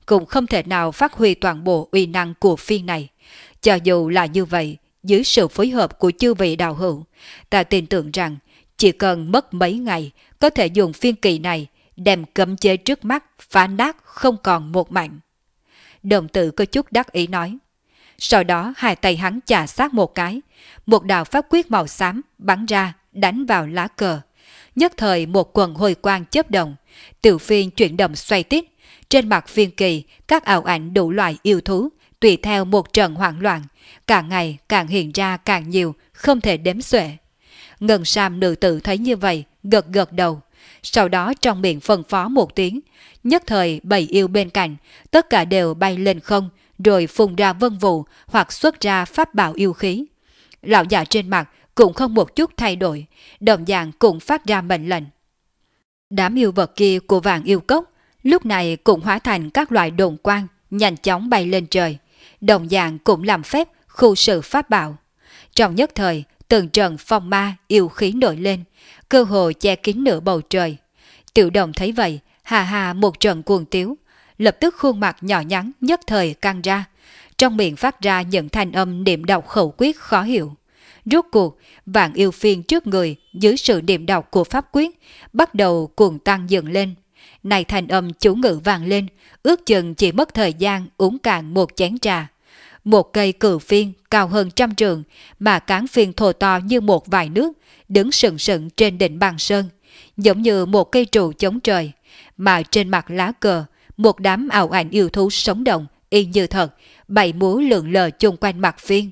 cũng không thể nào phát huy toàn bộ uy năng của phiên này. Cho dù là như vậy, dưới sự phối hợp của chư vị đạo hữu, ta tin tưởng rằng chỉ cần mất mấy ngày có thể dùng phiên kỳ này đem cấm chế trước mắt phá nát không còn một mảnh. Đồng tử có chút đắc ý nói. Sau đó hai tay hắn chà sát một cái, một đạo pháp quyết màu xám bắn ra đánh vào lá cờ. Nhất thời một quần hồi quang chớp động, tiểu phiên chuyển động xoay tít, trên mặt phiên kỳ các ảo ảnh đủ loại yêu thú tùy theo một trận hoảng loạn, càng ngày càng hiện ra càng nhiều, không thể đếm xuể. Ngân sam nữ tử thấy như vậy, gật gật đầu, sau đó trong miệng phân phó một tiếng, nhất thời bầy yêu bên cạnh tất cả đều bay lên không, rồi phun ra vân vụ hoặc xuất ra pháp bảo yêu khí. Lão già trên mặt cũng không một chút thay đổi, đồng dạng cũng phát ra mệnh lệnh. Đám yêu vật kia của Vạn Yêu Cốc lúc này cũng hóa thành các loại đồn quang, nhanh chóng bay lên trời, đồng dạng cũng làm phép khu sự pháp bảo. Trong nhất thời, từng trận phong ma yêu khí nổi lên, cơ hồ che kín nửa bầu trời. Tiểu Đồng thấy vậy, hà hà một trận cuồng tiếu, lập tức khuôn mặt nhỏ nhắn nhất thời căng ra, trong miệng phát ra những thanh âm niệm đọc khẩu quyết khó hiểu. Rốt cuộc, Vạn Yêu Phiên trước người dưới sự niệm đọc của pháp quyết bắt đầu cuồng tăng dần lên. Này thanh âm chú ngữ vang lên, ước chừng chỉ mất thời gian uống cạn một chén trà. Một cây cử phiên cao hơn 100 trượng, mà cán phiên thô to như một vài nước, đứng sừng sững trên đỉnh băng sơn, giống như một cây trụ chống trời, mà trên mặt lá cờ, một đám ảo ảnh yêu thú sống động, y như thật, bảy múa lượn lờ chung quanh mặt phiên.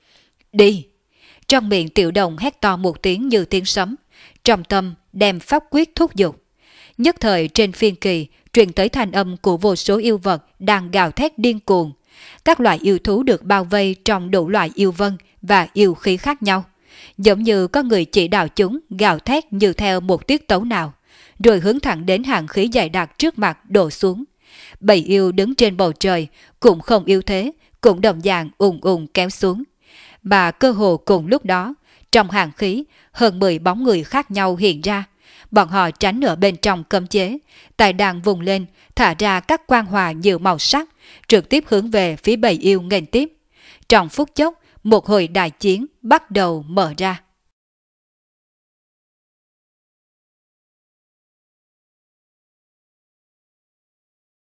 Đi! Trong miệng Tiểu Đồng hét to một tiếng như tiếng sấm, trong tâm đem pháp quyết thúc giục. Nhất thời trên phiên kỳ truyền tới thanh âm của vô số yêu vật đang gào thét điên cuồng. Các loại yêu thú được bao vây trong đủ loại yêu vân và yêu khí khác nhau, giống như có người chỉ đạo chúng gào thét như theo một tiết tấu nào, rồi hướng thẳng đến hàng khí dày đặc trước mặt đổ xuống. Bầy yêu đứng trên bầu trời cũng không yếu thế, cũng đồng dạng ùng ùng kéo xuống. Mà cơ hồ cùng lúc đó, trong hàng khí, hơn 10 bóng người khác nhau hiện ra. Bọn họ tránh ở bên trong cấm chế, tài đàn vùng lên, thả ra các quang hòa nhiều màu sắc, trực tiếp hướng về phía bầy yêu nghênh tiếp. Trong phút chốc, một hồi đại chiến bắt đầu mở ra.